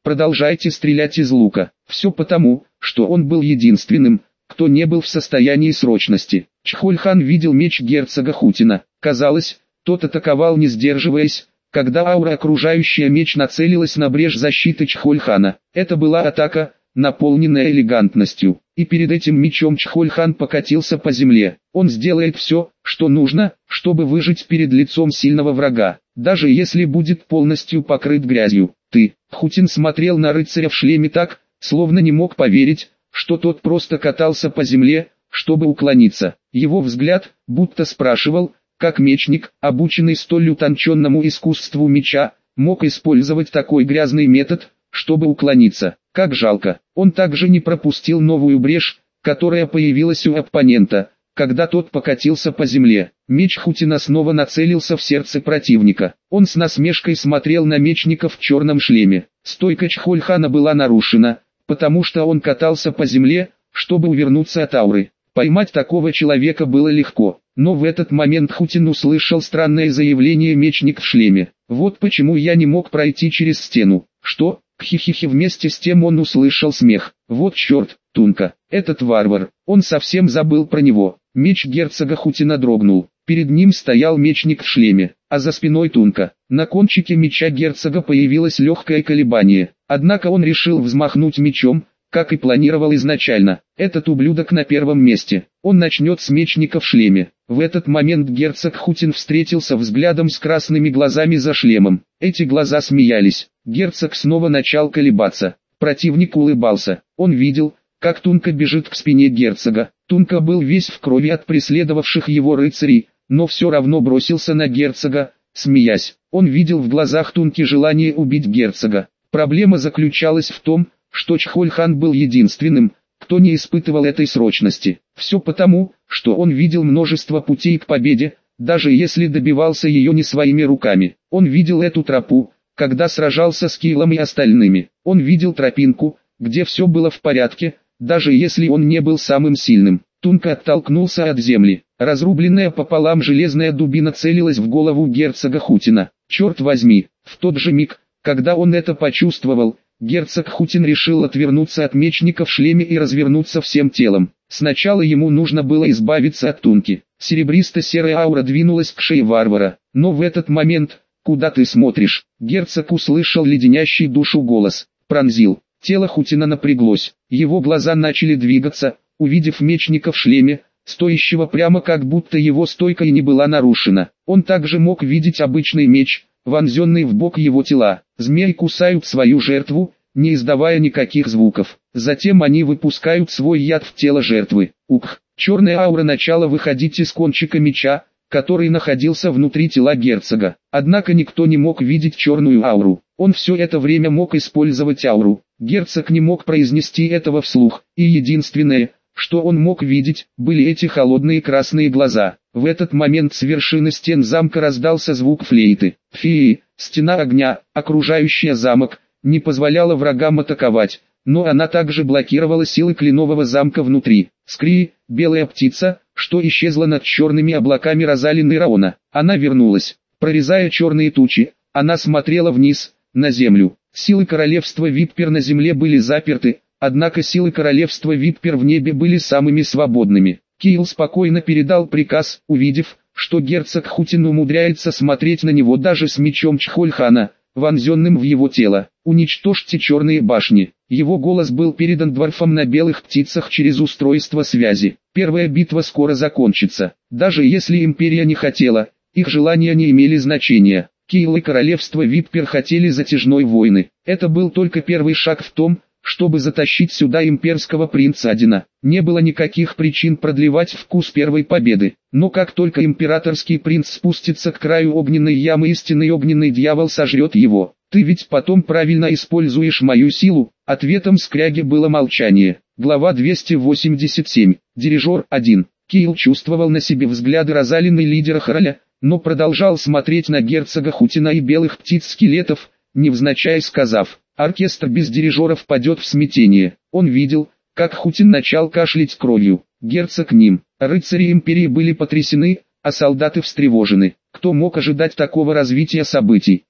продолжайте стрелять из лука. Все потому, что он был единственным, кто не был в состоянии срочности. Чхольхан видел меч герцога Хутина. Казалось, тот атаковал не сдерживаясь, когда аура, окружающая меч, нацелилась на брешь защиты Чхольхана. Это была атака, наполненная элегантностью, и перед этим мечом Чхольхан покатился по земле. Он сделает все, что нужно, чтобы выжить перед лицом сильного врага, даже если будет полностью покрыт грязью. Ты, Хутин смотрел на рыцаря в шлеме так, словно не мог поверить, что тот просто катался по земле, чтобы уклониться. Его взгляд, будто спрашивал, как мечник, обученный столь утонченному искусству меча, мог использовать такой грязный метод, чтобы уклониться. Как жалко, он также не пропустил новую брешь, которая появилась у оппонента, когда тот покатился по земле. Меч Хутина снова нацелился в сердце противника. Он с насмешкой смотрел на мечника в черном шлеме. Стойка Чхольхана была нарушена, потому что он катался по земле, чтобы увернуться от ауры. Поймать такого человека было легко, но в этот момент Хутин услышал странное заявление мечник в шлеме. Вот почему я не мог пройти через стену. Что? Хихихи. Вместе с тем он услышал смех. Вот черт, Тунка, этот варвар, он совсем забыл про него. Меч герцога Хутина дрогнул. Перед ним стоял мечник в шлеме, а за спиной Тунка. На кончике меча герцога появилось легкое колебание. Однако он решил взмахнуть мечом, как и планировал изначально. Этот ублюдок на первом месте. Он начнет с мечника в шлеме. В этот момент герцог Хутин встретился взглядом с красными глазами за шлемом. Эти глаза смеялись. Герцог снова начал колебаться. Противник улыбался. Он видел, как Тунка бежит к спине герцога. Тунка был весь в крови от преследовавших его рыцарей, но все равно бросился на герцога, смеясь. Он видел в глазах Тунки желание убить герцога. Проблема заключалась в том, что Чхольхан был единственным, кто не испытывал этой срочности. Все потому, что он видел множество путей к победе, даже если добивался ее не своими руками. Он видел эту тропу, когда сражался с Килом и остальными. Он видел тропинку, где все было в порядке, даже если он не был самым сильным. Тунка оттолкнулся от земли. Разрубленная пополам железная дубина целилась в голову герцога Хутина. Черт возьми, в тот же миг, когда он это почувствовал, герцог Хутин решил отвернуться от мечника в шлеме и развернуться всем телом. Сначала ему нужно было избавиться от Тунки. Серебристо-серая аура двинулась к шее варвара. Но в этот момент, куда ты смотришь, герцог услышал леденящий душу голос. Пронзил. Тело Хутина напряглось. Его глаза начали двигаться, увидев мечника в шлеме, стоящего прямо, как будто его стойка и не была нарушена. Он также мог видеть обычный меч, вонзенный в бок его тела. Змеи кусают свою жертву, не издавая никаких звуков. Затем они выпускают свой яд в тело жертвы. Ух! Черная аура начала выходить из кончика меча, который находился внутри тела герцога. Однако никто не мог видеть черную ауру. Он все это время мог использовать ауру. Герцог не мог произнести этого вслух, и единственное, что он мог видеть, были эти холодные красные глаза. В этот момент с вершины стен замка раздался звук флейты. Феи, стена огня, окружающая замок, не позволяла врагам атаковать, но она также блокировала силы кленового замка внутри. Скри, белая птица, что исчезла над черными облаками Розалины Раона. Она вернулась. Прорезая черные тучи, она смотрела вниз, на землю. Силы королевства Виппер на земле были заперты, однако силы королевства Виппер в небе были самыми свободными. Киил спокойно передал приказ, увидев, что герцог Хутин умудряется смотреть на него даже с мечом Чхольхана, вонзенным в его тело. Уничтожьте черные башни. Его голос был передан дворфам на белых птицах через устройство связи. Первая битва скоро закончится. Даже если империя не хотела, их желания не имели значения. Киил и королевство Виппер хотели затяжной войны. Это был только первый шаг в том, чтобы затащить сюда имперского принца Адина. Не было никаких причин продлевать вкус первой победы. Но как только императорский принц спустится к краю огненной ямы, истинный огненный дьявол сожрет его. Ты ведь потом правильно используешь мою силу. Ответом скряги было молчание. Глава двести восемьдесят семь. Дирижер один. Киил чувствовал на себе взгляды Розалины лидера Хораля, но продолжал смотреть на герцога Хутина и белых птиц-скелетов, невзначай сказав: оркестр без дирижеров падет в смятение. Он видел, как Хутин начал кашлять кровью. Герцог ним. Рыцари империи были потрясены, а солдаты встревожены. Кто мог ожидать такого развития событий?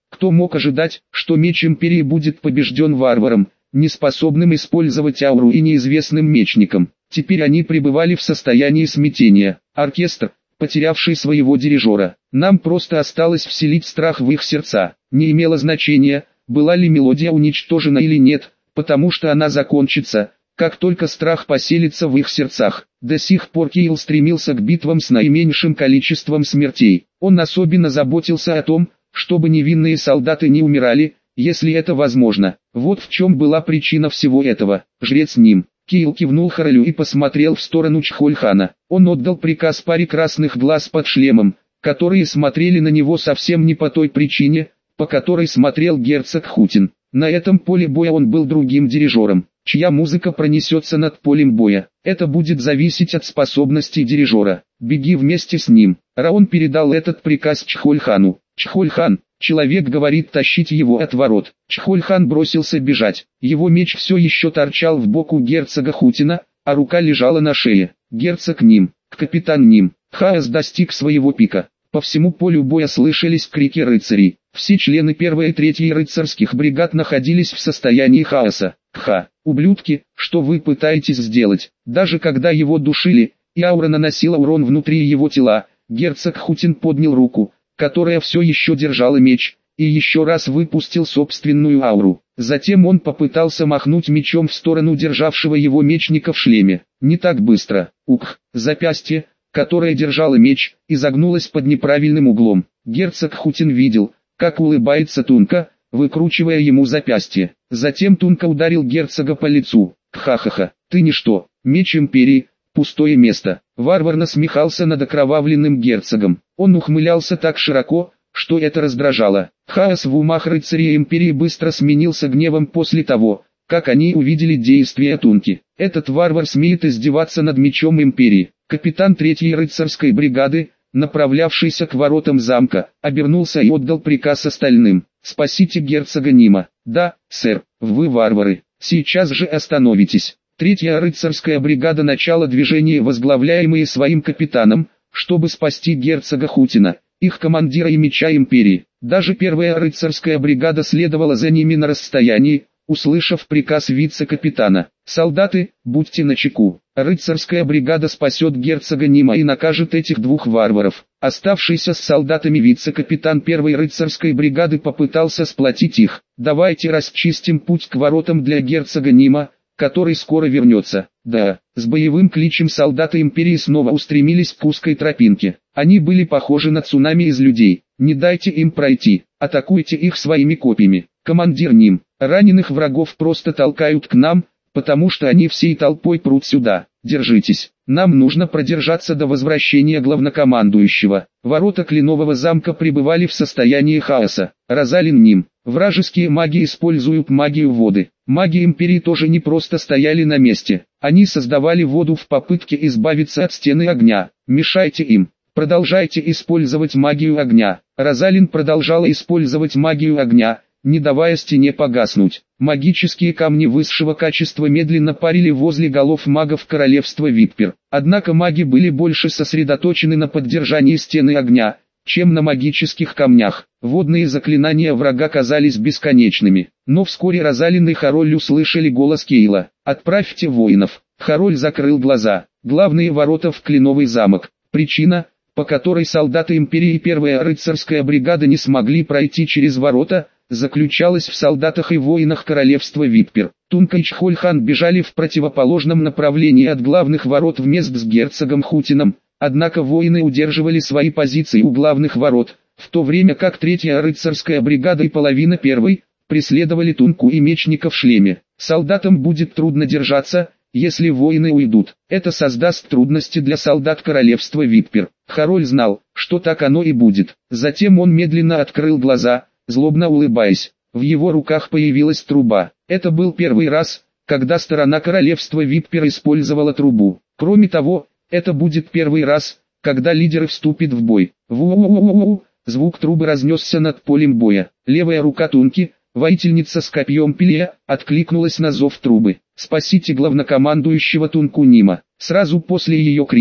Кто мог ожидать, что меч Империи будет побежден варваром, неспособным использовать ауру и неизвестным мечником. Теперь они пребывали в состоянии смятения. Оркестр, потерявший своего дирижера. Нам просто осталось вселить страх в их сердца. Не имело значения, была ли мелодия уничтожена или нет, потому что она закончится, как только страх поселится в их сердцах. До сих пор Кейл стремился к битвам с наименьшим количеством смертей. Он особенно заботился о том, чтобы невинные солдаты не умирали, если это возможно. Вот в чем была причина всего этого. Жрец Ним. Кейл кивнул Харалю и посмотрел в сторону Чхольхана. Он отдал приказ паре красных глаз под шлемом, которые смотрели на него совсем не по той причине, по которой смотрел герцог Хутин. На этом поле боя он был другим дирижером, чья музыка пронесется над полем боя. Это будет зависеть от способностей дирижера. Беги вместе с ним. Раон передал этот приказ Чхольхану. Чхольхан, человек говорит тащить его от ворот. Чхольхан бросился бежать. Его меч все еще торчал в боку герцога Хутина, а рука лежала на шее. Герцог Ним, капитан Ним. Хаос достиг своего пика. По всему полю боя слышались крики рыцарей. Все члены первой и третьей рыцарских бригад находились в состоянии хаоса. Ха, ублюдки, что вы пытаетесь сделать? Даже когда его душили, и аура наносила урон внутри его тела, герцог Хутин поднял руку, которая все еще держала меч, и еще раз выпустил собственную ауру. Затем он попытался махнуть мечом в сторону державшего его мечника в шлеме. Не так быстро. Ух, запястье, которое держало меч, изогнулось под неправильным углом. Герцог Хутин видел, как улыбается Тунка, выкручивая ему запястье. Затем Тунка ударил герцога по лицу. Ха-ха-ха, ты ничто, меч Империи, пустое место. Варвар насмехался над окровавленным герцогом. Он ухмылялся так широко, что это раздражало. Хаос в умах рыцарей Империи быстро сменился гневом после того, как они увидели действия Тунки. Этот варвар смеет издеваться над мечом Империи. Капитан третьей рыцарской бригады, направлявшийся к воротам замка, обернулся и отдал приказ остальным. «Спасите герцога Нима». «Да, сэр, вы варвары, сейчас же остановитесь». Третья рыцарская бригада начала движение, возглавляемые своим капитаном, чтобы спасти герцога Хутина, их командира и меча Империи. Даже первая рыцарская бригада следовала за ними на расстоянии, услышав приказ вице-капитана. «Солдаты, будьте начеку. Рыцарская бригада спасет герцога Нима и накажет этих двух варваров». Оставшийся с солдатами вице-капитан первой рыцарской бригады попытался сплотить их. «Давайте расчистим путь к воротам для герцога Нима, который скоро вернется». Да, с боевым кличем солдаты Империи снова устремились к узкой тропинке. Они были похожи на цунами из людей. Не дайте им пройти, атакуйте их своими копьями. Командир Ним, раненых врагов просто толкают к нам, потому что они всей толпой прут сюда. Держитесь, нам нужно продержаться до возвращения главнокомандующего. Ворота Кленового замка пребывали в состоянии хаоса. Розалин Ним, вражеские маги используют магию воды. Маги Империи тоже не просто стояли на месте. Они создавали воду в попытке избавиться от стены огня. Мешайте им. Продолжайте использовать магию огня. Розалин продолжала использовать магию огня, не давая стене погаснуть. Магические камни высшего качества медленно парили возле голов магов королевства Виппер. Однако маги были больше сосредоточены на поддержании стены огня, чем на магических камнях. Водные заклинания врага казались бесконечными. Но вскоре Розалин и Хароль услышали голос Кейла. «Отправьте воинов». Хароль закрыл глаза. Главные ворота в Кленовый замок. Причина, по которой солдаты Империи и первая рыцарская бригада не смогли пройти через ворота, заключалась в солдатах и воинах королевства Виппер. Тунка и Чхольхан бежали в противоположном направлении от главных ворот вместе с герцогом Хутином, однако воины удерживали свои позиции у главных ворот, в то время как третья рыцарская бригада и половина первой преследовали Тунку и мечника в шлеме. Солдатам будет трудно держаться, если воины уйдут. Это создаст трудности для солдат королевства Виппер. Хароль знал, что так оно и будет. Затем он медленно открыл глаза, злобно улыбаясь. В его руках появилась труба. Это был первый раз, когда сторона королевства Виппер использовала трубу. Кроме того, это будет первый раз, когда лидеры вступят в бой. Ву-у-у-у-у. Звук трубы разнесся над полем боя. Левая рука Тунки, воительница с копьем Пилия, откликнулась на зов трубы. «Спасите главнокомандующего Тунку Нима». Сразу после ее крика,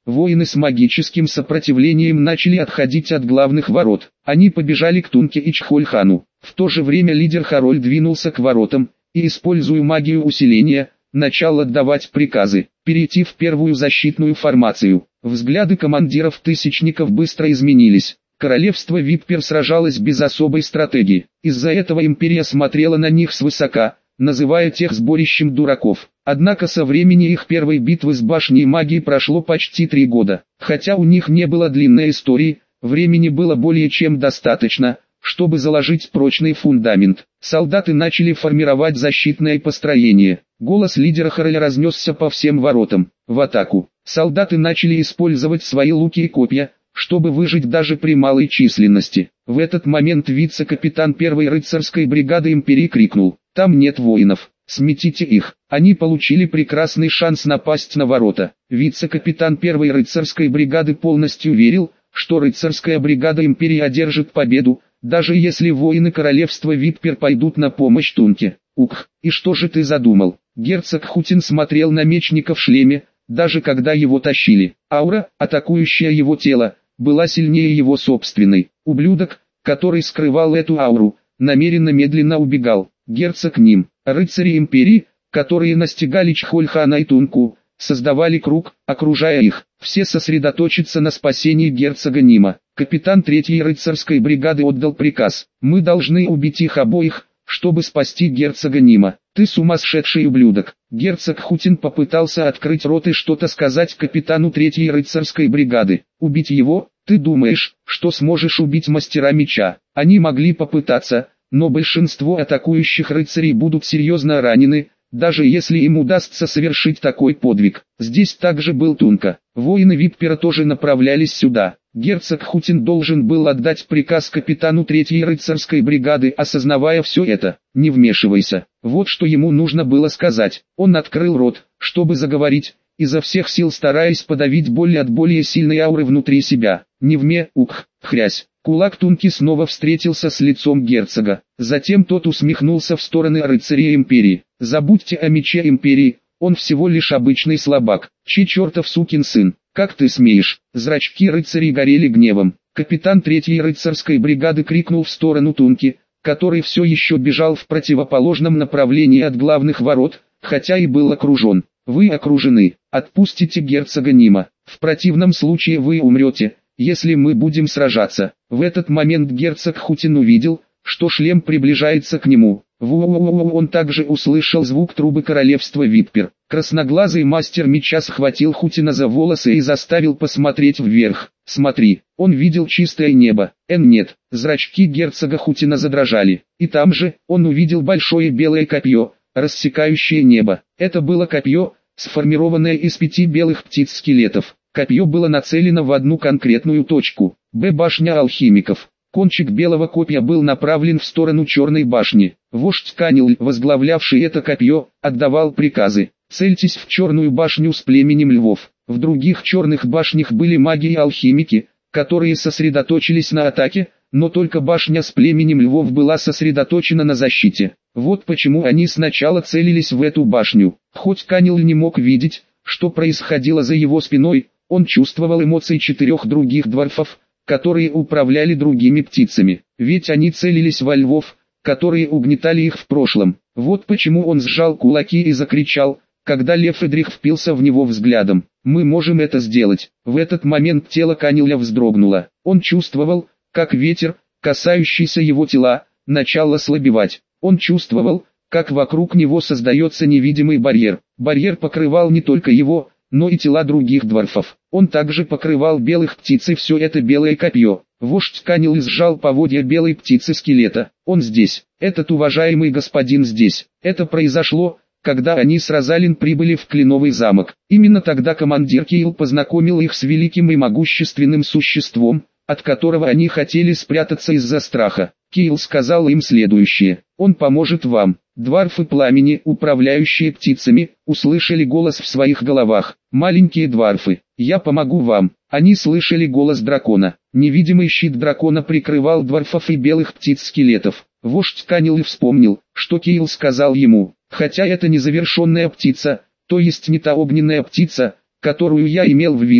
воины с магическим сопротивлением начали отходить от главных ворот. Они побежали к Тунке и Чхольхану. В то же время лидер Хароль двинулся к воротам, и, используя магию усиления, начал отдавать приказы, перейти в первую защитную формацию. Взгляды командиров тысячников быстро изменились. Королевство Виппер сражалось без особой стратегии. Из-за этого империя смотрела на них свысока, называя тех сборищем дураков. Однако со времени их первой битвы с башней магии прошло почти три года. Хотя у них не было длинной истории, времени было более чем достаточно, чтобы заложить прочный фундамент. Солдаты начали формировать защитное построение. Голос лидера Хороля разнесся по всем воротам. В атаку. Солдаты начали использовать свои луки и копья, чтобы выжить даже при малой численности. В этот момент вице-капитан первой рыцарской бригады империи крикнул: «Там нет воинов, сметите их». Они получили прекрасный шанс напасть на ворота. Вице-капитан первой рыцарской бригады полностью верил, что рыцарская бригада империи одержит победу, даже если воины королевства Виппер пойдут на помощь Тунке. «Ух, и что же ты задумал?» Герцог Хутин смотрел на мечника в шлеме, даже когда его тащили. Аура, атакующая его тело, была сильнее его собственной. Ублюдок, который скрывал эту ауру, намеренно медленно убегал. Герцог Ним, рыцари империи, которые настигали Чхольхана и Тунку, создавали круг, окружая их. Все сосредоточатся на спасении герцога Нима. Капитан третьей рыцарской бригады отдал приказ: «Мы должны убить их обоих, чтобы спасти герцога Нима». «Ты сумасшедший ублюдок!» Герцог Хутин попытался открыть рот и что-то сказать капитану третьей рыцарской бригады. «Убить его? Ты думаешь, что сможешь убить мастера меча?» Они могли попытаться, но большинство атакующих рыцарей будут серьезно ранены, даже если им удастся совершить такой подвиг. Здесь также был Тунка. Воины Виппера тоже направлялись сюда. Герцог Хутин должен был отдать приказ капитану третьей рыцарской бригады, осознавая все это. «Не вмешивайся». Вот что ему нужно было сказать. Он открыл рот, чтобы заговорить, изо всех сил стараясь подавить боль от более сильной ауры внутри себя. «Не вме, ух, хрясь». Кулак Тунки снова встретился с лицом герцога. Затем тот усмехнулся в стороны рыцарей империи. «Забудьте о мече империи, он всего лишь обычный слабак. Чей чертов сукин сын? Как ты смеешь?» Зрачки рыцарей горели гневом. Капитан третьей рыцарской бригады крикнул в сторону Тунки, который все еще бежал в противоположном направлении от главных ворот, хотя и был окружен. «Вы окружены. Отпустите герцога Нима. В противном случае вы умрете, если мы будем сражаться». В этот момент герцог Хутин увидел, что шлем приближается к нему. Ву-ву-ву-ву. Он также услышал звук трубы королевства Виппер. Красноглазый мастер меча схватил Хутина за волосы и заставил посмотреть вверх. «Смотри». Он видел чистое небо. Эн нет. Зрачки герцога Хутина задрожали. И там же, он увидел большое белое копье, рассекающее небо. Это было копье, сформированное из пяти белых птиц-скелетов. Копье было нацелено в одну конкретную точку. Б. Башня алхимиков. Кончик белого копья был направлен в сторону черной башни. Вождь Канил, возглавлявший это копье, отдавал приказы: «Цельтесь в черную башню с племенем львов». В других черных башнях были маги и алхимики, которые сосредоточились на атаке, но только башня с племенем львов была сосредоточена на защите. Вот почему они сначала целились в эту башню. Хоть Канил не мог видеть, что происходило за его спиной, он чувствовал эмоции четырех других дворфов, которые управляли другими птицами. Ведь они целились во львов, которые угнетали их в прошлом. Вот почему он сжал кулаки и закричал, когда лев Эдрих впился в него взглядом: «Мы можем это сделать». В этот момент тело Каниля вздрогнуло. Он чувствовал, как ветер, касающийся его тела, начал ослабевать. Он чувствовал, как вокруг него создается невидимый барьер. Барьер покрывал не только его, но и тела других дворфов. Он также покрывал белых птиц и все это белое копье. Вождь Канил сжал поводья белой птицы скелета. Он здесь. Этот уважаемый господин здесь. Это произошло, когда они с Розалин прибыли в Кленовый замок. Именно тогда командир Кейл познакомил их с великим и могущественным существом, от которого они хотели спрятаться из-за страха. Кейл сказал им следующее: «Он поможет вам». Дварфы пламени, управляющие птицами, услышали голос в своих головах. «Маленькие дварфы, я помогу вам». Они слышали голос дракона. Невидимый щит дракона прикрывал дварфов и белых птиц-скелетов. Вождь Канил вспомнил, что Кейл сказал ему: «Хотя это незавершенная птица, то есть не та огненная птица, которую я имел в виду,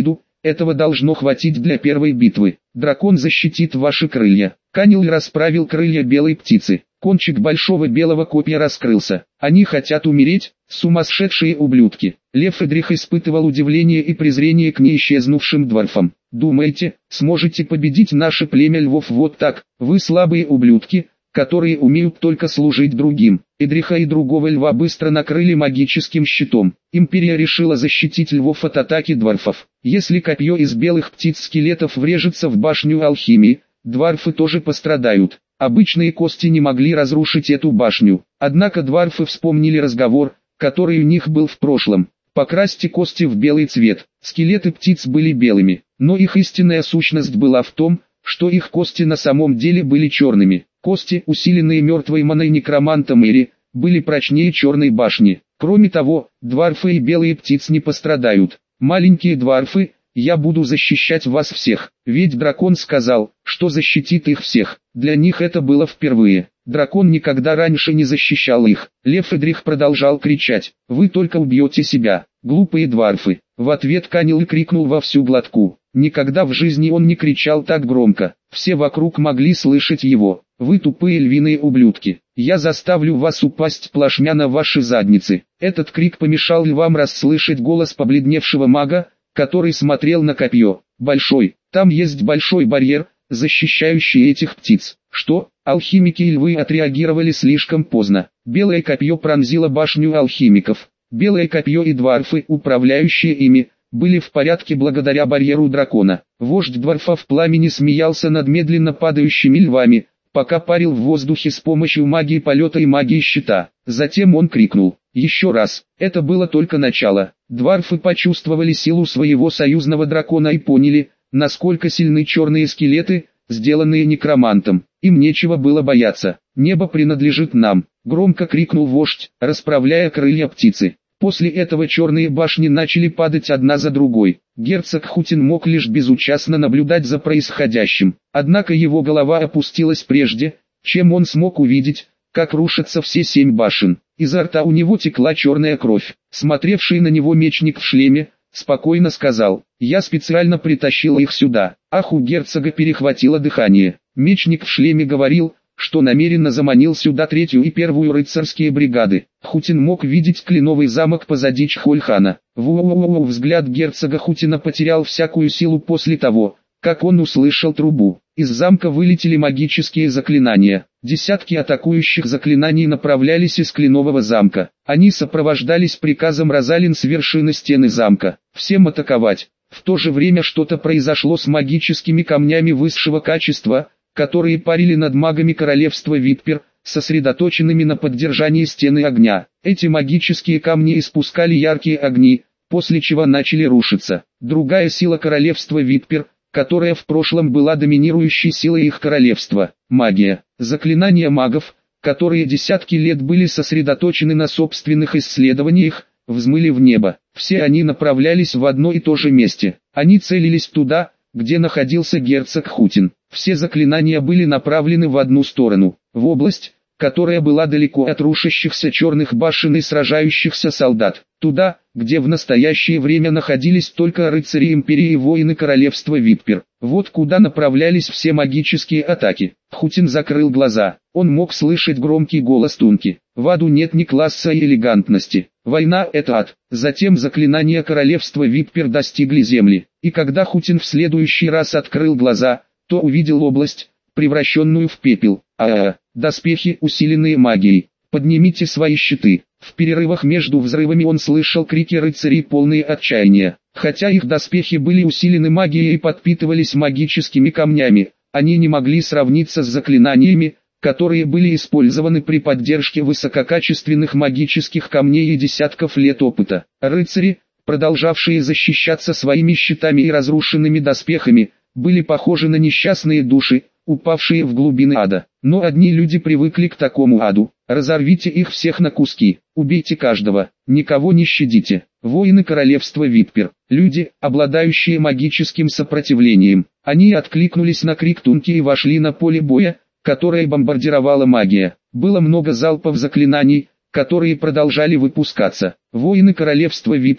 Этого должно хватить для первой битвы. Дракон защитит ваши крылья. Канил расправил крылья белой птицы. Кончик большого белого копья раскрылся. Они хотят умереть, сумасшедшие ублюдки. Лев Эдрих испытывал удивление и презрение к неисчезнувшим дварфам. Думаете, сможете победить наше племя львов вот так? Вы слабые ублюдки, которые умеют только служить другим. Эдриха и другого льва быстро накрыли магическим щитом. Империя решила защитить львов от атаки дварфов. Если копье из белых птиц-скелетов врежется в башню алхимии, дварфы тоже пострадают. Обычные кости не могли разрушить эту башню. Однако дварфы вспомнили разговор, который у них был в прошлом. Покрасьте кости в белый цвет. Скелеты птиц были белыми, но их истинная сущность была в том, что их кости на самом деле были черными. Кости, усиленные мертвой маной некроманта Мэри, были прочнее черной башни. Кроме того, дварфы и белые птиц не пострадают. Маленькие дварфы, я буду защищать вас всех. Ведь дракон сказал, что защитит их всех. Для них это было впервые. Дракон никогда раньше не защищал их. Лев Эдрих продолжал кричать: «Вы только убьете себя, глупые дварфы!» В ответ Канил крикнул во всю глотку. Никогда в жизни он не кричал так громко. Все вокруг могли слышать его. «Вы тупые львиные ублюдки! Я заставлю вас упасть плашмя на ваши задницы!» Этот крик помешал львам расслышать голос побледневшего мага, который смотрел на копье. «Большой, там есть большой барьер, защищающий этих птиц». Что? Алхимики и львы отреагировали слишком поздно. Белое копье пронзило башню алхимиков. Белое копье и дварфы, управляющие ими, были в порядке благодаря барьеру дракона. Вождь дварфов пламени смеялся над медленно падающими львами, пока парил в воздухе с помощью магии полета и магии щита. Затем он крикнул: «Еще раз!» Это было только начало. Дварфы почувствовали силу своего союзного дракона и поняли, насколько сильны черные скелеты, сделанные некромантом. Им нечего было бояться. «Небо принадлежит нам!» — громко крикнул вождь, расправляя крылья птицы. После этого черные башни начали падать одна за другой. Герцог Хутин мог лишь безучастно наблюдать за происходящим. Однако его голова опустилась прежде, чем он смог увидеть, как рушатся все семь башен. Изо рта у него текла черная кровь. Смотревший на него мечник в шлеме спокойно сказал: «Я специально притащил их сюда». Ах, у герцога перехватило дыхание. Мечник в шлеме говорил, что намеренно заманил сюда третью и первую рыцарские бригады. Хутин мог видеть кленовый замок позади Чхольхана. Воу-воу-воу, взгляд герцога Хутина потерял всякую силу после того, как он услышал трубу. Из замка вылетели магические заклинания. Десятки атакующих заклинаний направлялись из кленового замка. Они сопровождались приказом Розалин с вершины стены замка. Всем атаковать. В то же время что-то произошло с магическими камнями высшего качества, которые парили над магами королевства Витпер, сосредоточенными на поддержании стены огня. Эти магические камни испускали яркие огни, после чего начали рушиться. Другая сила королевства Витпер, которая в прошлом была доминирующей силой их королевства, магия. Заклинания магов, которые десятки лет были сосредоточены на собственных исследованиях, взмыли в небо. Все они направлялись в одно и то же месте. Они целились туда, где находился герцог Хутин. Все заклинания были направлены в одну сторону, в область, которая была далеко от рушащихся черных башен и сражающихся солдат. Туда, где в настоящее время находились только рыцари империи и воины королевства Витпер. Вот куда направлялись все магические атаки. Хутин закрыл глаза. Он мог слышать громкий голос Тунки. В аду нет ни класса и элегантности. Война — это ад. Затем заклинания королевства Витпер достигли земли. И когда Хутин в следующий раз открыл глаза, то увидел область, превращенную в пепел. А-а-а, доспехи, усиленные магией. Поднимите свои щиты. В перерывах между взрывами он слышал крики рыцарей, полные отчаяния. Хотя их доспехи были усилены магией и подпитывались магическими камнями, они не могли сравниться с заклинаниями, которые были использованы при поддержке высококачественных магических камней и десятков лет опыта. Рыцари, продолжавшие защищаться своими щитами и разрушенными доспехами, были похожи на несчастные души, упавшие в глубины ада. Но одни люди привыкли к такому аду. Разорвите их всех на куски, убейте каждого, никого не щадите. Воины королевства Витпер, люди, обладающие магическим сопротивлением. Они откликнулись на крик Тунки и вошли на поле боя, которое бомбардировала магия. Было много залпов заклинаний, которые продолжали выпускаться. Воины королевства Витпер,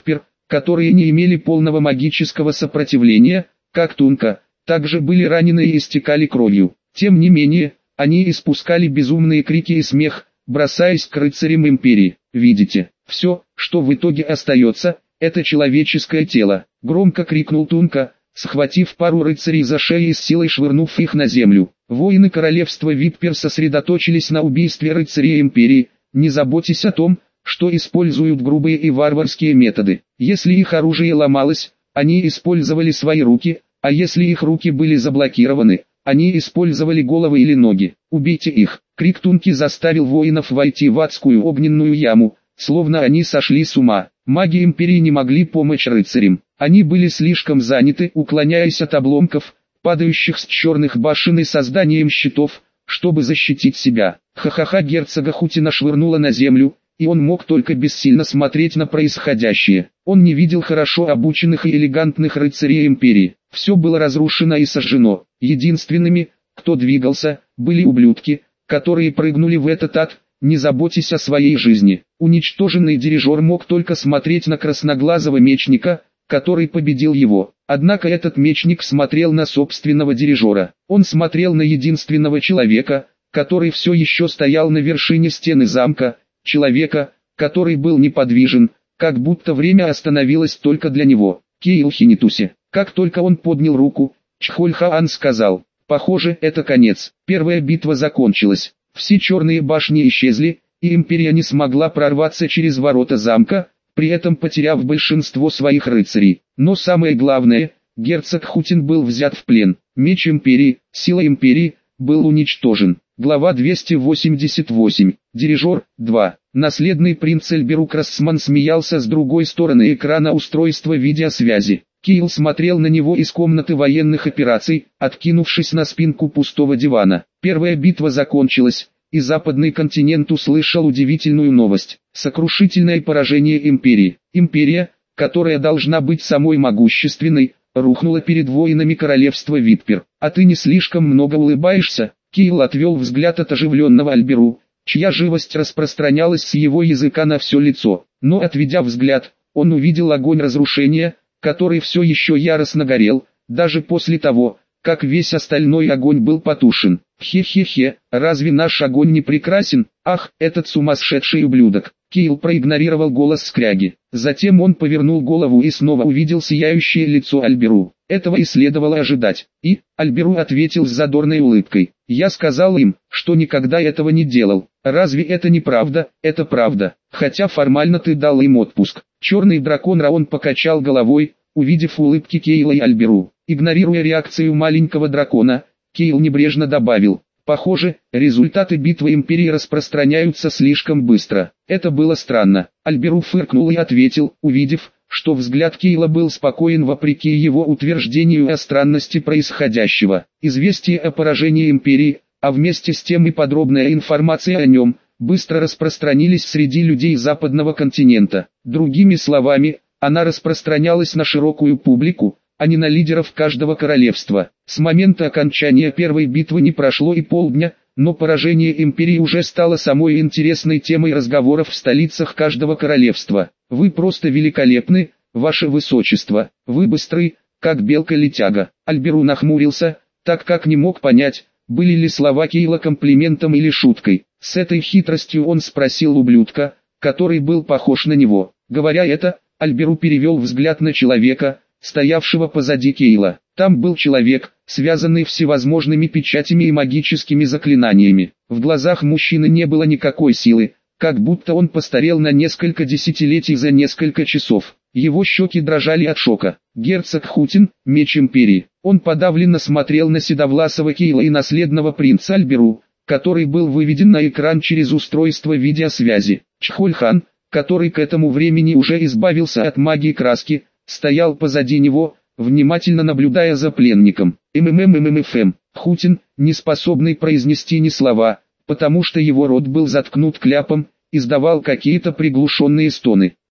которые не имели полного магического сопротивления, как Тунка, также были ранены и истекали кровью. Тем не менее, они испускали безумные крики и смех, бросаясь к рыцарям империи. «Видите, все, что в итоге остается, это человеческое тело», — громко крикнул Тунка, схватив пару рыцарей за шею и с силой швырнув их на землю. Воины королевства Витпер сосредоточились на убийстве рыцарей империи, не заботясь о том, что используют грубые и варварские методы. Если их оружие ломалось, они использовали свои руки, а если их руки были заблокированы, они использовали головы или ноги. «Убейте их!» Крик Тунки заставил воинов войти в адскую огненную яму, словно они сошли с ума. Маги империи не могли помочь рыцарям. Они были слишком заняты, уклоняясь от обломков, падающих с черных башен и созданием щитов, чтобы защитить себя. Ха-ха-ха, герцога Хутина швырнуло на землю, и он мог только бессильно смотреть на происходящее. Он не видел хорошо обученных и элегантных рыцарей империи. Все было разрушено и сожжено. Единственными, кто двигался, были ублюдки, которые прыгнули в этот ад, не заботясь о своей жизни. Уничтоженный дирижер мог только смотреть на красноглазого мечника, который победил его. Однако этот мечник смотрел на собственного дирижера. Он смотрел на единственного человека, который все еще стоял на вершине стены замка, человека, который был неподвижен, как будто время остановилось только для него. Кейл Хинитуси. Как только он поднял руку, Чхольхаан сказал: «Похоже, это конец». Первая битва закончилась. Все черные башни исчезли, и империя не смогла прорваться через ворота замка, при этом потеряв большинство своих рыцарей. Но самое главное, герцог Хутин был взят в плен. Меч империи, сила империи, был уничтожен. Глава двести восемьдесят восемь. Дирижер, два. Наследный принц Эльберук Рассман смеялся с другой стороны экрана устройства видеосвязи. Кейл смотрел на него из комнаты военных операций, откинувшись на спинку пустого дивана. Первая битва закончилась, и западный континент услышал удивительную новость. Сокрушительное поражение империи. Империя, которая должна быть самой могущественной, рухнула перед воинами королевства Витпер. «А ты не слишком много улыбаешься?» Кейл отвел взгляд от оживленного Альберу, чья живость распространялась с его языка на все лицо. Но отведя взгляд, он увидел огонь разрушения, который все еще яростно горел, даже после того, как весь остальной огонь был потушен. «Хе-хе-хе, разве наш огонь не прекрасен? Ах, этот сумасшедший ублюдок!» Кейл проигнорировал голос скряги. Затем он повернул голову и снова увидел сияющее лицо Альберу. Этого и следовало ожидать. И, Альберу ответил с задорной улыбкой: «Я сказал им, что никогда этого не делал. Разве это не правда?» «Это правда. Хотя формально ты дал им отпуск». Черный дракон Раон покачал головой, увидев улыбки Кейла и Альберу. Игнорируя реакцию маленького дракона, Кейл небрежно добавил: «Похоже, результаты битвы империи распространяются слишком быстро». Это было странно. Альберу фыркнул и ответил, увидев, что взгляд Кейла был спокоен вопреки его утверждению о странности происходящего. Известие о поражении империи, а вместе с тем и подробная информация о нем, быстро распространились среди людей западного континента. Другими словами, она распространялась на широкую публику, а не на лидеров каждого королевства. С момента окончания первой битвы не прошло и полдня, но поражение империи уже стало самой интересной темой разговоров в столицах каждого королевства. «Вы просто великолепны, ваше высочество, вы быстры, как белка-летяга». Альберу нахмурился, так как не мог понять, были ли слова Кейла комплиментом или шуткой. С этой хитростью он спросил ублюдка, который был похож на него. Говоря это, Альберу перевел взгляд на человека, стоявшего позади Кейла. Там был человек, связанный всевозможными печатями и магическими заклинаниями. В глазах мужчины не было никакой силы, как будто он постарел на несколько десятилетий за несколько часов. Его щеки дрожали от шока. Герцог Хутин, меч империи. Он подавленно смотрел на седовласого Кейла и наследного принца Альберу, который был выведен на экран через устройство видеосвязи. Чхольхан, который к этому времени уже избавился от магии краски, стоял позади него, внимательно наблюдая за пленником. ММММФМ. Хутин, не способный произнести ни слова, потому что его рот был заткнут кляпом, издавал какие-то приглушенные стоны.